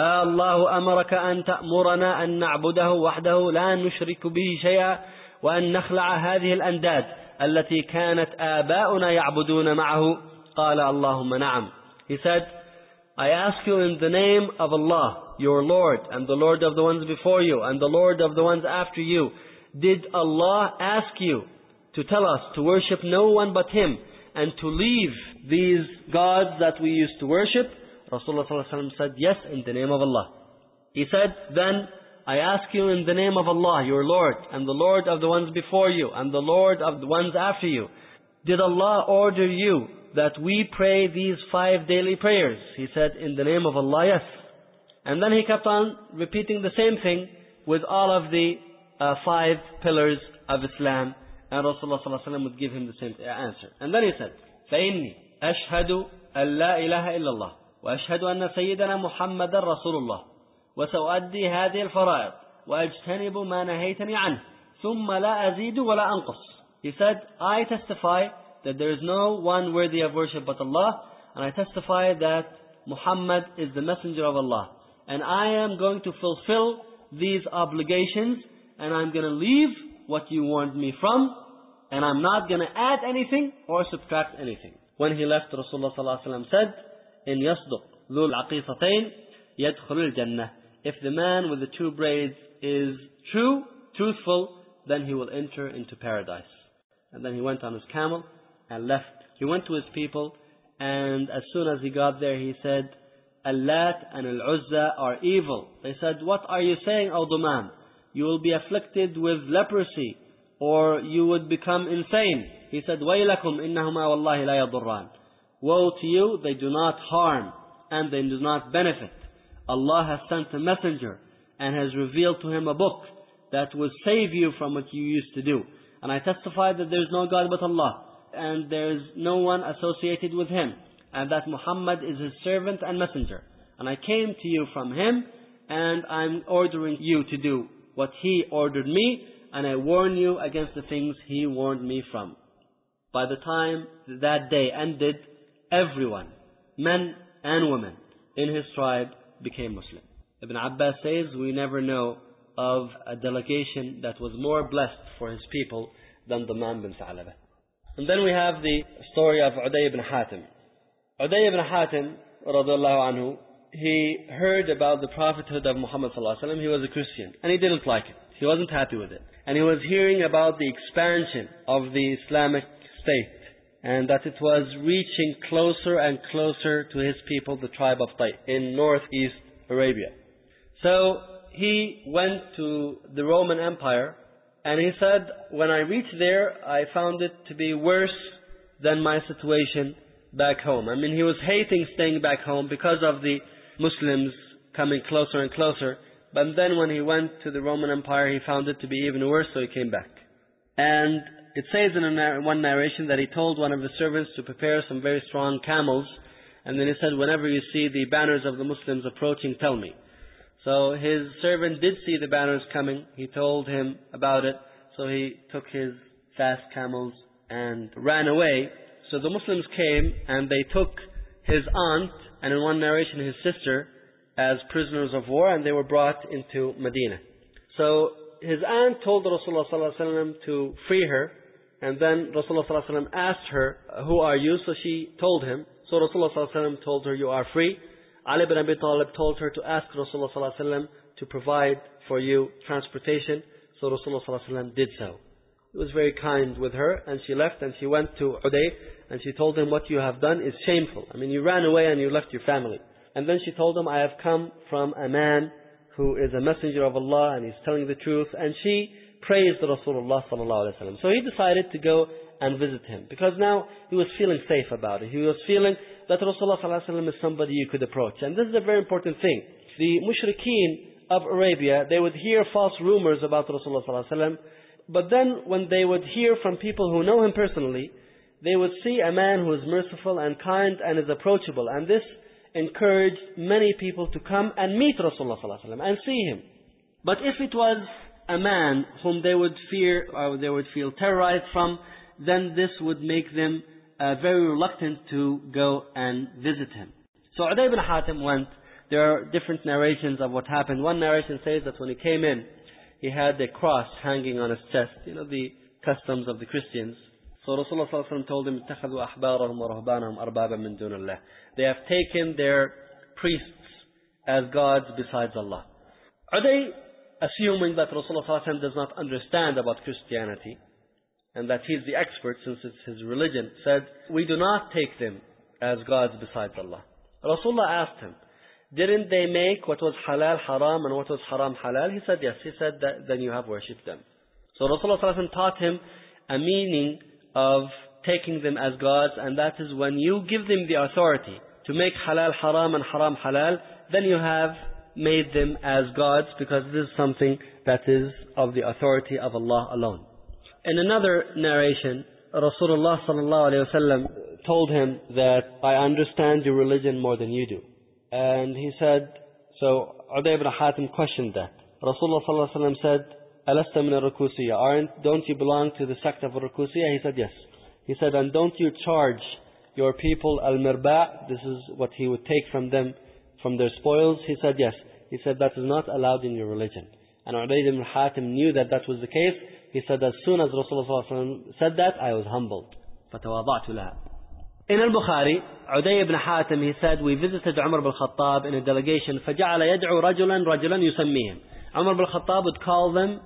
الله أمرك أن تأمرنا أن نعبده وحده لا نشرك به شيئا وأن نخلع هذه الأنداد التي كانت آباؤنا يعبدون معه. قال اللهم نعم. He said, I ask you in the name of Allah, your Lord, and the Lord of the ones before you, and the Lord of the ones after you. Did Allah ask you to tell us to worship no one but Him, and to leave these gods that we used to worship? Rasulullah sallallahu alaihi wasallam said, yes, in the name of Allah. He said, then I ask you in the name of Allah, your Lord, and the Lord of the ones before you, and the Lord of the ones after you. Did Allah order you that we pray these five daily prayers? He said, in the name of Allah, yes. And then he kept on repeating the same thing with all of the uh, five pillars of Islam. And Rasulullah sallallahu alaihi wasallam would give him the same answer. And then he said, فَإِنِّي أَشْهَدُ أَن لَا إِلَهَ إِلَّا اللَّهِ وَأَشْهَدُ أَنَّ سَيِّدَنَا مُحَمَّدًا رَسُولُ اللَّهِ وسأؤدي هذه الفرائض وأجتنب ما نهيتني عنه ثُمَّ لَا أَزِيدُ وَلَا أَنْقُصُ. He said, I testify that there is no one worthy of worship but Allah, and I testify that Muhammad is the messenger of Allah. And I am going to fulfill these obligations, and I'm going to leave what you warned me from, and I'm not going to add anything or subtract anything. When he left, Rasulullah sallallahu alaihi wasallam said, إِنْ يَصْدُقْ ذُو الْعَقِيصَتَيْنِ يَدْخُلُ الْجَنَّةِ. If the man with the two braids is true, truthful, then he will enter into paradise. And then he went on his camel and left. He went to his people, and as soon as he got there, he said, Al-Lat and Al-Uzza are evil. They said, what are you saying, O Dumam? You will be afflicted with leprosy, or you would become insane. He said, وَيْلَكُمْ إِنَّهُمَا وَاللَّهِ لَا يَضُرَّانِ. Woe to you, they do not harm, and they do not benefit. Allah has sent a messenger, and has revealed to him a book that will save you from what you used to do. And I testify that there is no God but Allah, and there is no one associated with him, and that Muhammad is his servant and messenger. And I came to you from him, and I'm ordering you to do what he ordered me, and I warn you against the things he warned me from. By the time that day ended, everyone, men and women, in his tribe became Muslim. Ibn Abbas says, we never know of a delegation that was more blessed for his people than Dumam bin Sa'labah. And then we have the story of Uday ibn Hatim. Uday ibn Hatim, radiallahu anhu, he heard about the prophethood of Muhammad sallallahu alaihi wasallam. He was a Christian, and he didn't like it. He wasn't happy with it. And he was hearing about the expansion of the Islamic state, and that it was reaching closer and closer to his people, the tribe of Taif, in northeast Arabia. So he went to the Roman Empire, and he said, when I reached there, I found it to be worse than my situation back home. I mean, he was hating staying back home because of the Muslims coming closer and closer. But then when he went to the Roman Empire, he found it to be even worse, so he came back. And it says in a, one narration that he told one of the servants to prepare some very strong camels. And then he said, whenever you see the banners of the Muslims approaching, tell me. So his servant did see the banners coming. He told him about it. So he took his fast camels and ran away. So the Muslims came and they took his aunt, and in one narration his sister, as prisoners of war, and they were brought into Medina. So his aunt told Rasulullah sallallahu alaihi wasallam to free her, and then Rasulullah sallallahu alaihi wasallam asked her, who are you? So she told him. So Rasulullah sallallahu alaihi wasallam told her, you are free. Ali ibn Abi Talib told her to ask Rasulullah sallallahu alaihi wasallam to provide for you transportation. So Rasulullah sallallahu alaihi wasallam did so. He was very kind with her, and she left and she went to Uday, and she told him, what you have done is shameful. I mean, you ran away and you left your family. And then she told him, I have come from a man who is a messenger of Allah and he's telling the truth. And she praised Rasulullah sallallahu alaihi wasallam. So he decided to go and visit him, because now he was feeling safe about it. He was feeling that Rasulullah sallallahu alaihi wasallam is somebody you could approach. And this is a very important thing. The mushrikeen of Arabia, they would hear false rumors about Rasulullah sallallahu alaihi wasallam, but then when they would hear from people who know him personally, they would see a man who is merciful and kind and is approachable. And this encouraged many people to come and meet Rasulullah sallallahu alaihi wasallam and see him. But if it was a man whom they would fear or they would feel terrorized from, then this would make them uh, very reluctant to go and visit him. So Uday ibn Hatim went. There are different narrations of what happened. One narration says that when he came in, he had a cross hanging on his chest. You know, the customs of the Christians. So Rasulullah sallallahu alaihi wasallam told him, اتخذوا أحبارهم ورهبانهم أربابا من دون الله. They have taken their priests as gods besides Allah. Are they assuming that Rasulullah sallallahu alaihi wasallam does not understand about Christianity, and that he's the expert since it's his religion? Said, we do not take them as gods besides Allah. Rasulullah asked him, didn't they make what was halal haram and what was haram halal? He said, yes. He said, that, then you have worshipped them. So Rasulullah sallallahu alaihi wasallam taught him a meaning of taking them as gods, and that is when you give them the authority to make halal haram and haram halal, then you have made them as gods, because this is something that is of the authority of Allah alone. In another narration, Rasulullah sallallahu alaihi wasallam told him that I understand your religion more than you do. And he said, so Uday ibn Hatim questioned that. Rasulullah sallallahu alaihi wasallam said, ألست من الركوسية? Aren't, don't you belong to the sect of Rukusiyya? He said, yes. He said, and don't you charge your people al-mirba'? This is what he would take from them, from their spoils. He said, yes. He said, that is not allowed in your religion. And Udayd ibn Hatim knew that that was the case. He said, as soon as Rasulullah said that, I was humbled. فَتَوَاضَعْتُ لَهَا. In al-Bukhari, Udayd ibn Hatim, he said, we visited Umar ibn Khattab in a delegation. فَجَعَلَ يَدْعُو رَجُلًا رَجُلًا يُسَمِّيهِمْ. Umar ibn Khattab would call them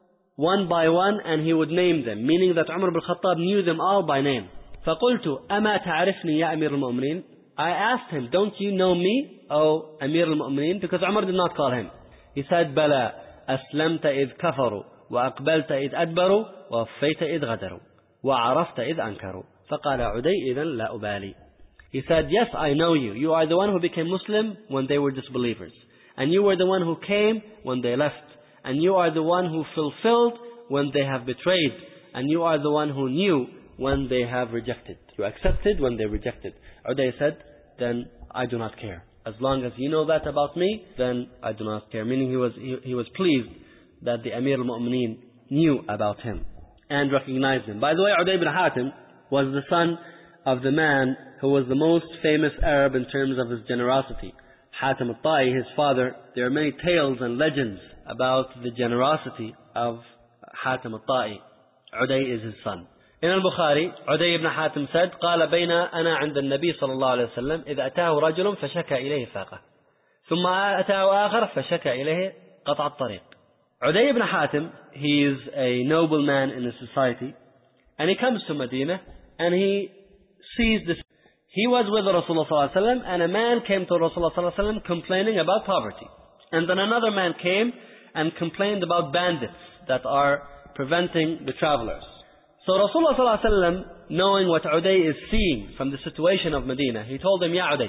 one by one and he would name them, meaning that Umar ibn Khattab knew them all by name. فَقُلْتُ أَمَا تَعْرِفْنِي يَا أَمِيرَ الْمُؤْمِنِينَ. I asked him, don't you know me, O Amir al-Mu'mineen? Because Umar did not call him. He said, بَلَا أَسْلَمْتَ إِذْ كَفَرُوا وَأَقْبَلْتَ إِذْ أَدْبَرُوا وَوَفَّيْتَ إِذْ غَدَرُوا وَعَرَفْتَ إِذْ أَنْكَرُوا فَقَالَ عُدَيْ إِذًا لَا أُبَالِي. He said, yes, I know you. You are the one who became Muslim when they were disbelievers. And you were the one who came when they left. And you are the one who fulfilled when they have betrayed. And you are the one who knew when they have rejected. You accepted when they rejected. Uday said, then I do not care. As long as you know that about me, then I do not care. Meaning he was, he, he was pleased that the Amir al-Mu'mineen knew about him and recognized him. By the way, Uday ibn Hatim was the son of the man who was the most famous Arab in terms of his generosity. Hatim al-Ta'i, his father. There are many tales and legends about the generosity of Hatim al-Ta'i. Uday is his son. In al-Bukhari, Uday ibn Hatim said, قال بين أنا عند النبي صلى الله عليه وسلم إذا أتاه رجل فشكى إليه فاقة ثم أتاه آخر فشكى إليه قطع الطريق. Uday ibn Hatim, he is a noble man in a society, and he comes to Medina and he sees this. He was with Rasulullah sallallahu alaihi wasallam, and a man came to Rasulullah sallallahu alaihi wasallam complaining about poverty. And then another man came and complained about bandits that are preventing the travelers. So Rasulullah sallallahu alaihi wasallam, knowing what Uday is seeing from the situation of Medina, he told him, Ya Uday,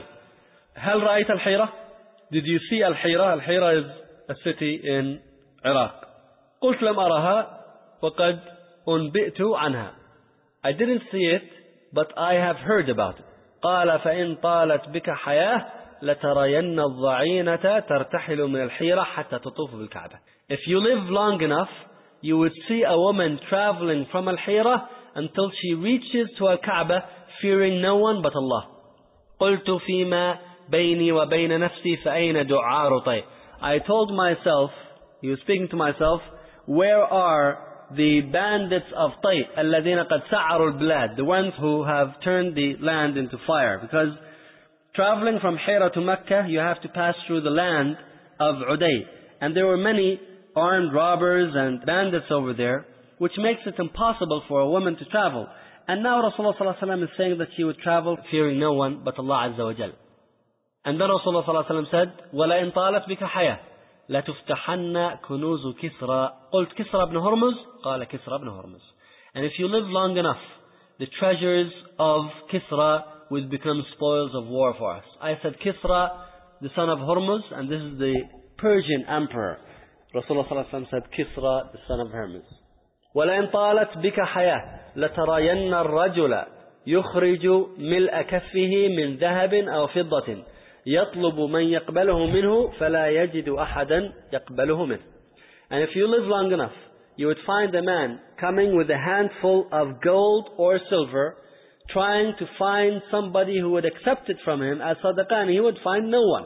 هل رأيت الحيرة? Did you see Al-Hira? Al-Hira is a city in Iraq. قلت لم أرها وقد أنبئت عنها. I didn't see it, but I have heard about it. قال فإن طالت بك حياة لترين الضعينة ترتحل من الحيرة حتى تطوف بالكعبة. If you live long enough, you would see a woman traveling from Al-Hira until she reaches to Al-Kaaba, fearing no one but Allah. قلت فيما بيني وبين نفسي فأين دعار طيب. I told myself, he was speaking to myself, where are the bandits of Tayy, الذين قد سعروا البلاد, the ones who have turned the land into fire? Because traveling from Hira to Mecca, you have to pass through the land of Uday. And there were many armed robbers and bandits over there, which makes it impossible for a woman to travel. And now Rasulullah sallallahu alaihi wasallam is saying that she would travel fearing no one but Allah Azza wa Jal. And then Rasulullah sallallahu alaihi wasallam said, وَلَئِنْ طَالَتْ بِكَ حَيَاةٌ لَتُفْتَحَنَّ كُنُوزُ كِسْرَى. قلت كسرى بن هرمز. قال كسرى بن هرمز. And if you live long enough, the treasures of Kisra would become spoils of war for us. I said Kisra, the son of Hormuz, and this is the Persian emperor. Rasulullah sallallahu alaihi wasallam said Kisra, the son of Hermes. وَلَئِنْ طَالَتْ بِكَ حَيَاةٌ لَتَرَيَنَّ الرَّجُلَ يُخْرِجُ مِلْءَ كَفِّهِ مِنْ ذَهَبٍ أَوْ فِضَّةٍ يطلب من يقبله منه فلا يجد أحدا يقبله منه. And if you live long enough, you would find a man coming with a handful of gold or silver, trying to find somebody who would accept it from him as sadaqah, and he would find no one.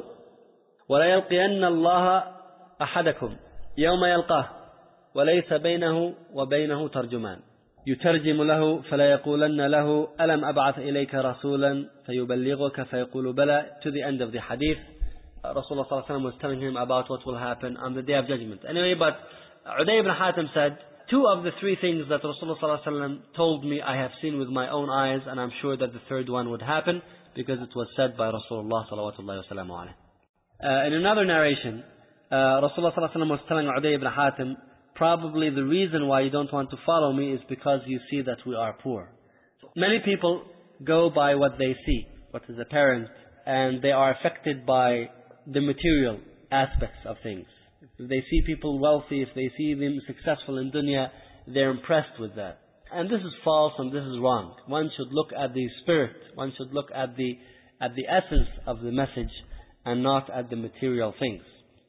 ولا يلقين الله أحدكم يوم يلقاه وليس بينه وبينه ترجمان يترجم له فلا يقولن له ألم أبعث إليك رسولا فيبلغك فيقول بلى, to the end of the hadith. Rasulullah sallallahu alaihi wasallam was telling him about what will happen on the day of judgment. Anyway, but Uday ibn Hatim said, two of the three things that Rasulullah sallallahu alaihi wasallam told me I have seen with my own eyes, and I'm sure that the third one would happen because it was said by Rasulullah sallallahu alaihi wasallam. Uh, in another narration, uh, Rasulullah sallallahu alaihi wasallam was telling Uday ibn Hatim, probably the reason why you don't want to follow me is because you see that we are poor. Many people go by what they see, what is apparent, and they are affected by the material aspects of things. If they see people wealthy, if they see them successful in dunya, they're impressed with that. And this is false and this is wrong. One should look at the spirit, one should look at the, at the essence of the message and not at the material things.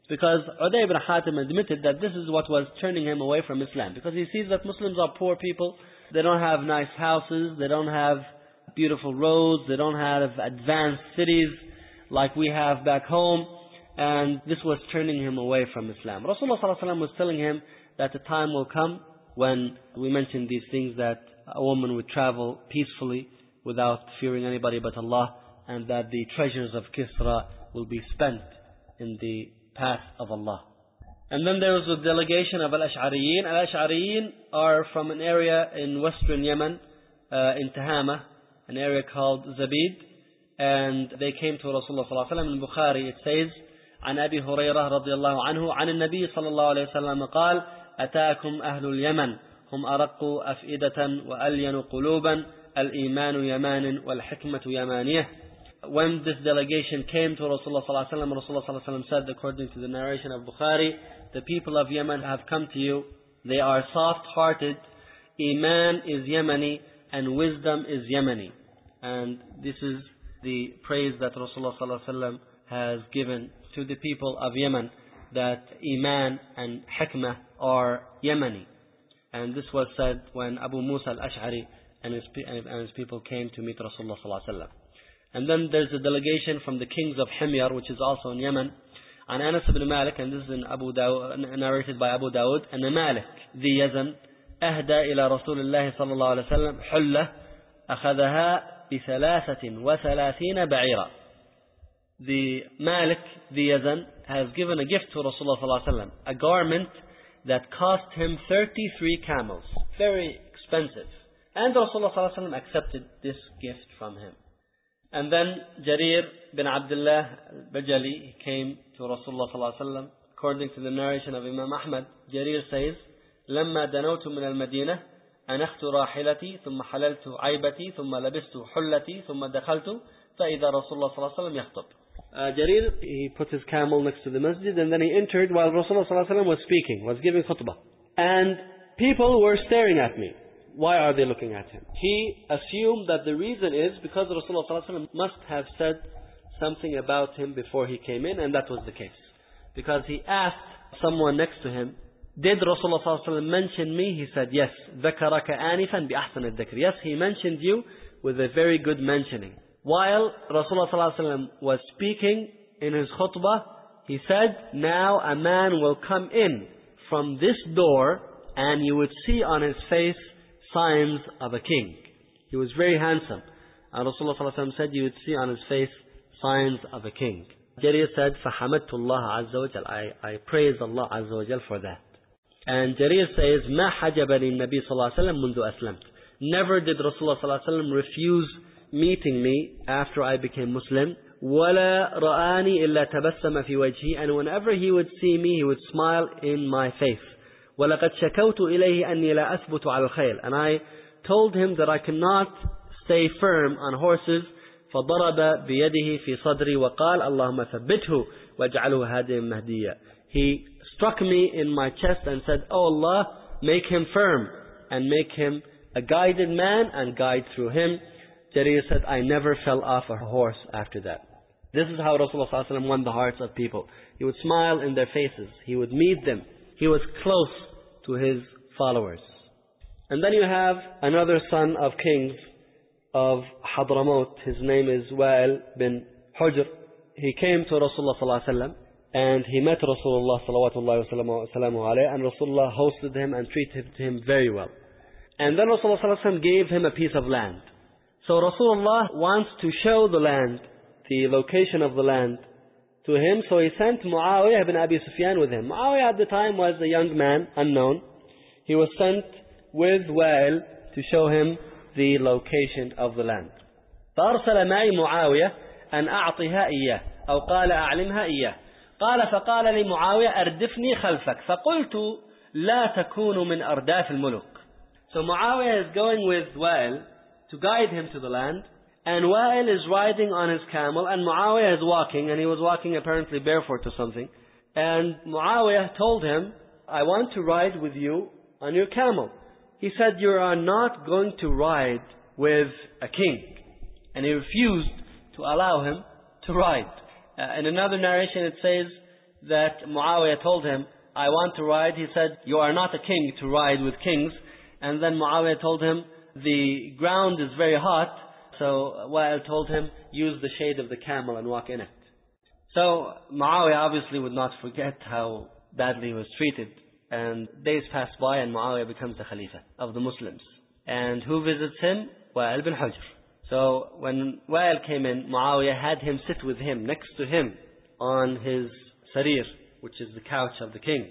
Because Uday ibn Hatim admitted that this is what was turning him away from Islam. Because he sees that Muslims are poor people. They don't have nice houses. They don't have beautiful roads. They don't have advanced cities like we have back home. And this was turning him away from Islam. Rasulullah sallallahu alaihi wasallam was telling him that the time will come when we mentioned these things, that a woman would travel peacefully without fearing anybody but Allah, and that the treasures of Kisra will be spent in the path of Allah. And then there was a delegation of Al-Ash'ariyin. Al-Ash'ariyin are from an area in western Yemen, uh, in Tahama, an area called Zabid. And they came to Rasulullah sallallahu alaihi wasallam. In Bukhari it says, عن أبي هريرة رضي الله عنه عن النبي صلى الله عليه وسلم قال أتاكم أهل اليمن هم أرق أفئدة وألين قلوبا الإيمان يمان والحكمة يمانية. When this delegation came to Rasulullah sallallahu alaihi wasallam, Rasulullah sallallahu alaihi wasallam said, according to the narration of Bukhari, the people of Yemen have come to you. They are soft-hearted. Iman is Yemeni and wisdom is Yemeni. And this is the praise that Rasulullah sallallahu alaihi wasallam has given to the people of Yemen, that Iman and Hikmah are Yemeni. And this was said when Abu Musa al-Ash'ari and his, and his people came to meet Rasulullah sallallahu alaihi wasallam. And then there's a delegation from the kings of Himyar, which is also in Yemen, and Anas ibn Malik, and this is in Abu Dawud, narrated by Abu Dawud, and Malik ذي يزن أهدى إلى رسول الله صلى الله عليه وسلم حلة أخذها بثلاثة وثلاثين بعيرا. The Malik ذي يزن has given a gift to Rasulullah صلى الله عليه وسلم, a garment that cost him thirty-three camels, very expensive. And Rasulullah صلى الله عليه وسلم accepted this gift from him. And then Jarir bin Abdullah al-Bajali came to Rasulullah sallallahu alaihi wasallam. According to the narration of Imam Ahmad, Jarir says, لما دنوت من المدينة أنخت راحلتي ثم حللت عيبتي ثم لبست حلتي ثم دخلت فإذا رسول الله صلى الله عليه وسلم يخطب. Uh, Jarir, he put his camel next to the masjid, and then he entered while Rasulullah sallallahu alaihi wasallam was speaking, was giving khutbah. And people were staring at me. Why are they looking at him? He assumed that the reason is because Rasulullah sallallahu alaihi wasallam must have said something about him before he came in, and that was the case. Because he asked someone next to him, did Rasulullah sallallahu alaihi wasallam mention me? He said, yes. ذَكَرَكَ آنِفًا بِأَحْسَنِ الذِّكْرِ. Yes, he mentioned you with a very good mentioning. While Rasulullah sallallahu alaihi wasallam was speaking in his khutbah, he said, now a man will come in from this door, and you would see on his face signs of a king. He was very handsome. And Rasulullah sallallahu alaihi wasallam said, you would see on his face signs of a king. Jarir said, فَحَمَدْتُ اللَّهَ عَزَّ وَجَلَ. I, I praised Allah Azza wa Jal for that. And Jarir says, مَا حَجَبَنِي النَّبِي صلى الله عليه وسلم منذ أسلمت. Never did Rasulullah sallallahu alaihi wasallam refuse meeting me after I became Muslim. وَلَا رَآنِي إِلَّا تَبَسَّمَ فِي وَجْهِي. And whenever he would see me, he would smile in my face. وَلَقَدْ شَكَوْتُ إِلَيْهِ أَنِّي لَا أَثْبُتُ عَلَى الْخَيْلِ. And I told him that I cannot stay firm on horses. فَضَرَبَ بِيَدِهِ فِي صَدْرِي وَقَالَ اللَّهُمَّ ثَبِّتْهُ وَاجْعَلْهُ هَادِيًا مَهْدِيًّا. He struck me in my chest and said, oh Allah, make him firm and make him a guided man and guide through him. Jarir said, I never fell off a horse after that. This is how Rasulullah sallallahu alaihi wasallam won the hearts of people. He would smile in their faces. He would meet them. He was close to his followers. And then you have another son of kings of Hadramaut. His name is Wa'il bin Hujr. He came to Rasulullah sallallahu alaihi wasallam and he met Rasulullah sallallahu alaihi wasallam, and Rasulullah hosted him and treated him very well. And then Rasulullah sallallahu alaihi wasallam gave him a piece of land. So Rasulullah wants to show the land, the location of the land, to him. So he sent Muawiyah ibn Abi Sufyan with him. Muawiyah at the time was a young man, unknown. He was sent with Wa'il to show him the location of the land. فأرسل معي معاوية أن أعطيها إياه أو قال أعلمها إياه. قال فقال لي معاوية أردفني خلفك فقلت لا تكون من أرداف الملوك. So Muawiyah is going with Wa'il to guide him to the land, and Wa'il is riding on his camel, and Muawiyah is walking, and he was walking apparently barefoot or something. And Muawiyah told him, I want to ride with you on your camel. He said, you are not going to ride with a king. And he refused to allow him to ride. Uh, in another narration it says that Muawiyah told him, I want to ride. He said, you are not a king to ride with kings. And then Muawiyah told him, the ground is very hot. So Wa'il told him, use the shade of the camel and walk in it. So Muawiyah obviously would not forget how badly he was treated. And days pass by and Muawiyah becomes the Khalifa of the Muslims. And who visits him? Wa'il bin Hujr. So when Wa'il came in, Muawiyah had him sit with him, next to him, on his sarir, which is the couch of the king.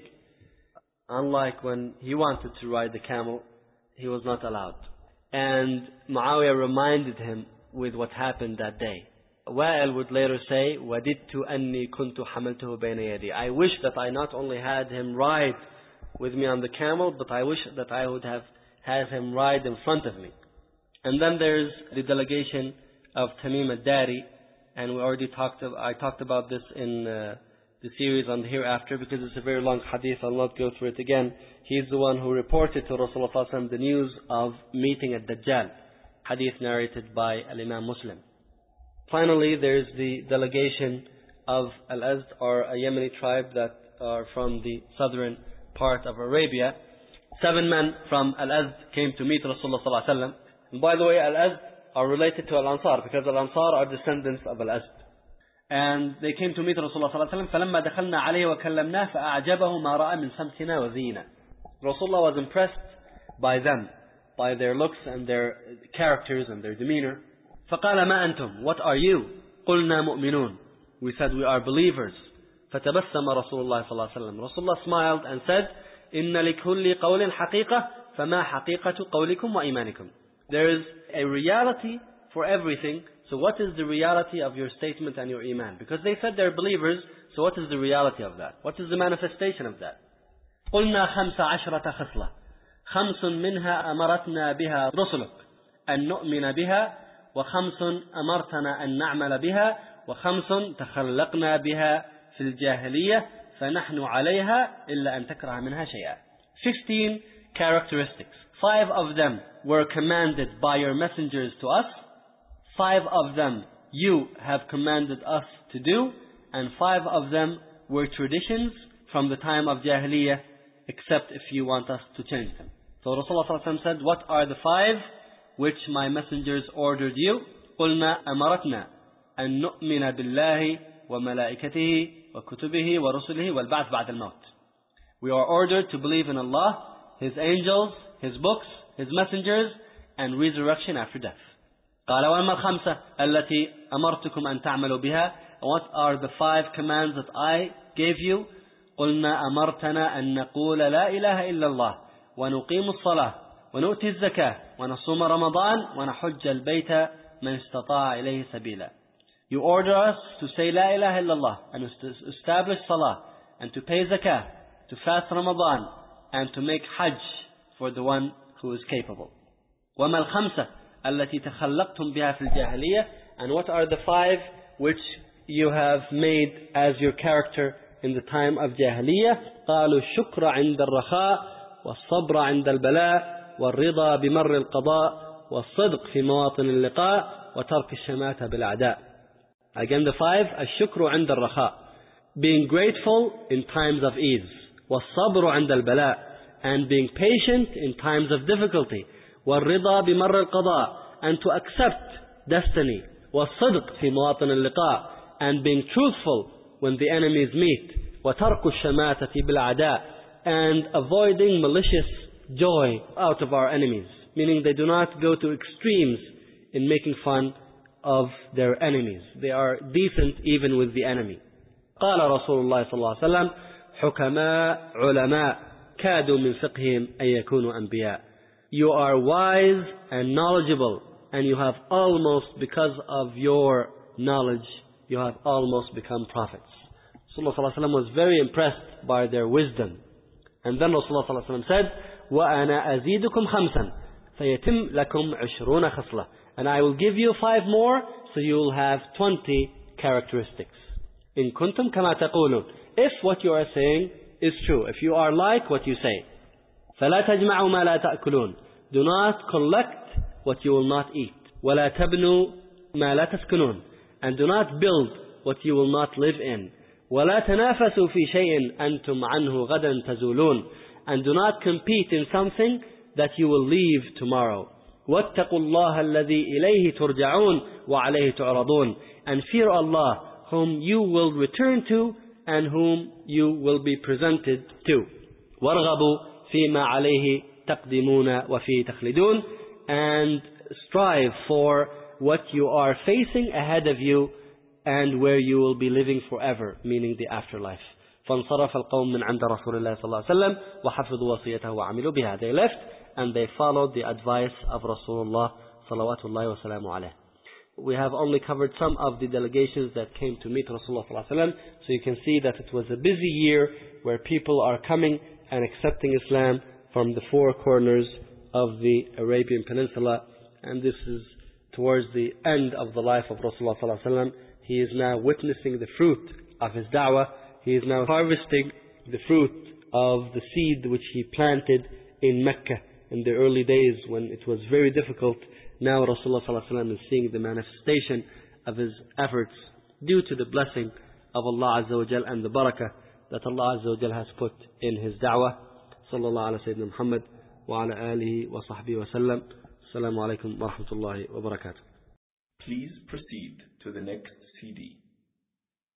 Unlike when he wanted to ride the camel, he was not allowed. And Muawiyah reminded him with what happened that day. Wa'il would later say, وَدِدْتُ أَنِّي كُنْتُ حَمَلْتُهُ بَيْنَ يَدِي. I wish that I not only had him ride with me on the camel, but I wish that I would have had him ride in front of me. And then there's the delegation of Tamim al-Dari, and we already talked. About, I talked about this in uh, the series on the hereafter because it's a very long hadith. I'll not go through it again. He's the one who reported to Rasulullah sallallahu alaihi wasallam the news of meeting at Dajjal. Hadith narrated by Al-Imam Muslim. Finally, there's the delegation of Al-Azd, or a Yemeni tribe that are from the southern part of Arabia. Seven men from Al-Azd came to meet Rasulullah sallallahu alaihi wasallam. And by the way, Al-Azd are related to Al-Ansar because Al-Ansar are descendants of Al-Azd. And they came to meet Rasulullah sallallahu alaihi wasallam. فَلَمَّا دَخَلْنَا عَلَيْهِ وَكَلَّمْنَا فَأَعْجَبَهُ مَا رَأَى مِنْ سَمْتِنَا وَزِينَ. Rasulullah was impressed by them, by their looks and their characters and their demeanor. فَقَالَ مَا أَنْتُمْ? What are you? قُلْنَا مُؤْمِنُونَ. We said we are believers. فَتَبَسَّمَ رَسُولُ اللَّهِ صلى الله عليه وسلم. Rasulullah smiled and said, إِنَّ لِكُلِّ قَوْلٍ حَقِيقَةً فَمَا حَقِيقَةُ قَوْلِكُمْ وَإِيمَانِكُمْ. There is a reality for everything. So what is the reality of your statement and your iman? Because they said they're believers, so what is the reality of that? What is the manifestation of that? قُلْنَا خَمْسَ عَشْرَةَ خَصْلَةً خَمْسٌ مِنْهَا أَمَرَتْنَا بِهَا رُسُلُكَ أَن نُؤْمِنَ بِهَا وَخَمْسٌ أَمَرْتَنَا أَن نَعْمَلَ بِهَا وَخَمْسٌ تَخَلَّقْنَا بِهَا فِي الْجَاهِلِيَّةِ فَنَحْنُ عَلَيْهَا إِلَّا أَن تَكْرَهَ مِنْهَا شَيْئًا. Fifteen characteristics. Five of them were commanded by your messengers to us. Five of them you have commanded us to do. And five of them were traditions from the time of Jahiliyyah, except if you want us to change them. So Rasulullah said, what are the five which my messengers ordered you? قُلْنَا أَمَرَتْنَا أَن نُؤْمِنَ بِاللَّهِ وَمَلَائِكَتِهِ وَكُتُبِهِ وَرُسُلِهِ وَالْبَعْثِ بَعْدَ الْمَوْتِ. We are ordered to believe in Allah, His angels, His books, His messengers, and resurrection after death. قال وَأَمَّا الْخَمْسَةِ الَّتِي أَمَرْتُكُمْ أَن تَعْمَلُوا بِهَا. What are the five commands that I gave you? قُلْنَا أَمَرْتَنَا أَن نَقُولَ لَا إِلَهَ إِلَّا اللَّهِ وَنُقِيمُ الصَّلَاةَ ونؤتي الزكاة ونصوم رمضان ونحج البيت من استطاع إليه سبيلا. You order us to say La ilaha illallah and to establish Salah and to pay zakah, to fast Ramadan and to make hajj for the one who is capable. وَمَا الْخَمْسَةِ الَّتِي تَخَلَّقْتُمْ بِهَا فِي الْجَاهِلِيَّةِ. And what are the five which you have made as your character in the time of Jahiliyyah? قَالُوا الشُّكْرَ عِنْدَ الرَّخَاءِ وَالصَّبْرَ عِنْدَ الْبَلَاءِ والرضا بمر القضاء والصدق في مواطن اللقاء وترك الشماتة بالأعداء. Again the five, الشكر عند الرخاء, being grateful in times of ease, والصبر عند البلاء, and being patient in times of difficulty, والرضا بمر القضاء, and to accept destiny, والصدق في مواطن اللقاء, and being truthful when the enemies meet, وترك الشماتة بالأعداء, and avoiding malicious joy out of our enemies, meaning they do not go to extremes in making fun of their enemies. They are decent even with the enemy. قال رسول الله صلى الله عليه وسلم حكماء علماء كادوا من فقههم أن يكونوا أنبياء. You are wise and knowledgeable, and you have almost, because of your knowledge, you have almost become prophets. Rasulullah صلى الله عليه وسلم was very impressed by their wisdom. And then Rasulullah صلى الله عليه وسلم said, وَأَنَا أَزِيدُكُمْ خَمْسًا فَيَتِمْ لَكُمْ عِشْرُونَ خَصْلَةً. And I will give you five more, so you will have twenty characteristics. إِن كُنْتُمْ كَمَا تَقُولُونَ. If what you are saying is true, if you are like what you say. فَلَا تَجْمَعُوا مَا لَا تَأْكُلُونَ. Do not collect what you will not eat. وَلَا تَبْنُوا مَا لَا تَسْكُنُونَ. And do not build what you will not live in. وَلَا تَنَافَسُوا فِي شَيْءٍ أَنْتُمْ عَنْهُ غَدًا تَزُولُونَ. And do not compete in something that you will leave tomorrow. وَاتَّقُوا اللَّهَ الَّذِي إِلَيْهِ تُرْجَعُونَ وَعَلَيْهِ تُعْرَضُونَ. And fear Allah, whom you will return to and whom you will be presented to. وَارْغَبُوا فِي مَا عَلَيْهِ تَقْدِمُونَ وَفِي تَخْلِدُونَ. And strive for what you are facing ahead of you and where you will be living forever, meaning the afterlife. فانصرف القوم من عند رسول الله صلى الله عليه وسلم وحفظوا وصيته وعملوا بها. They left and they followed the advice of Rasulullah salawatullahi wa salamu alayhi. We have only covered some of the delegations that came to meet Rasulullah sallallahu alayhi wa sallam. So you can see that it was a busy year where people are coming and accepting Islam from the four corners of the Arabian Peninsula. And this is towards the end of the life of Rasulullah sallallahu alayhi wa sallam. He is now witnessing the fruit of his da'wah. He is now harvesting the fruit of the seed which he planted in Mecca in the early days when it was very difficult. Now Rasulullah sallallahu alaihi wasallam is seeing the manifestation of his efforts due to the blessing of Allah Azza wa Jal and the barakah that Allah Azza wa Jal has put in his da'wah. Sallallahu ala Sayyidina Muhammad wa ala alihi wa sahbihi wa sallam. Assalamu alaikum wa rahmatullahi wa barakatuh. Please proceed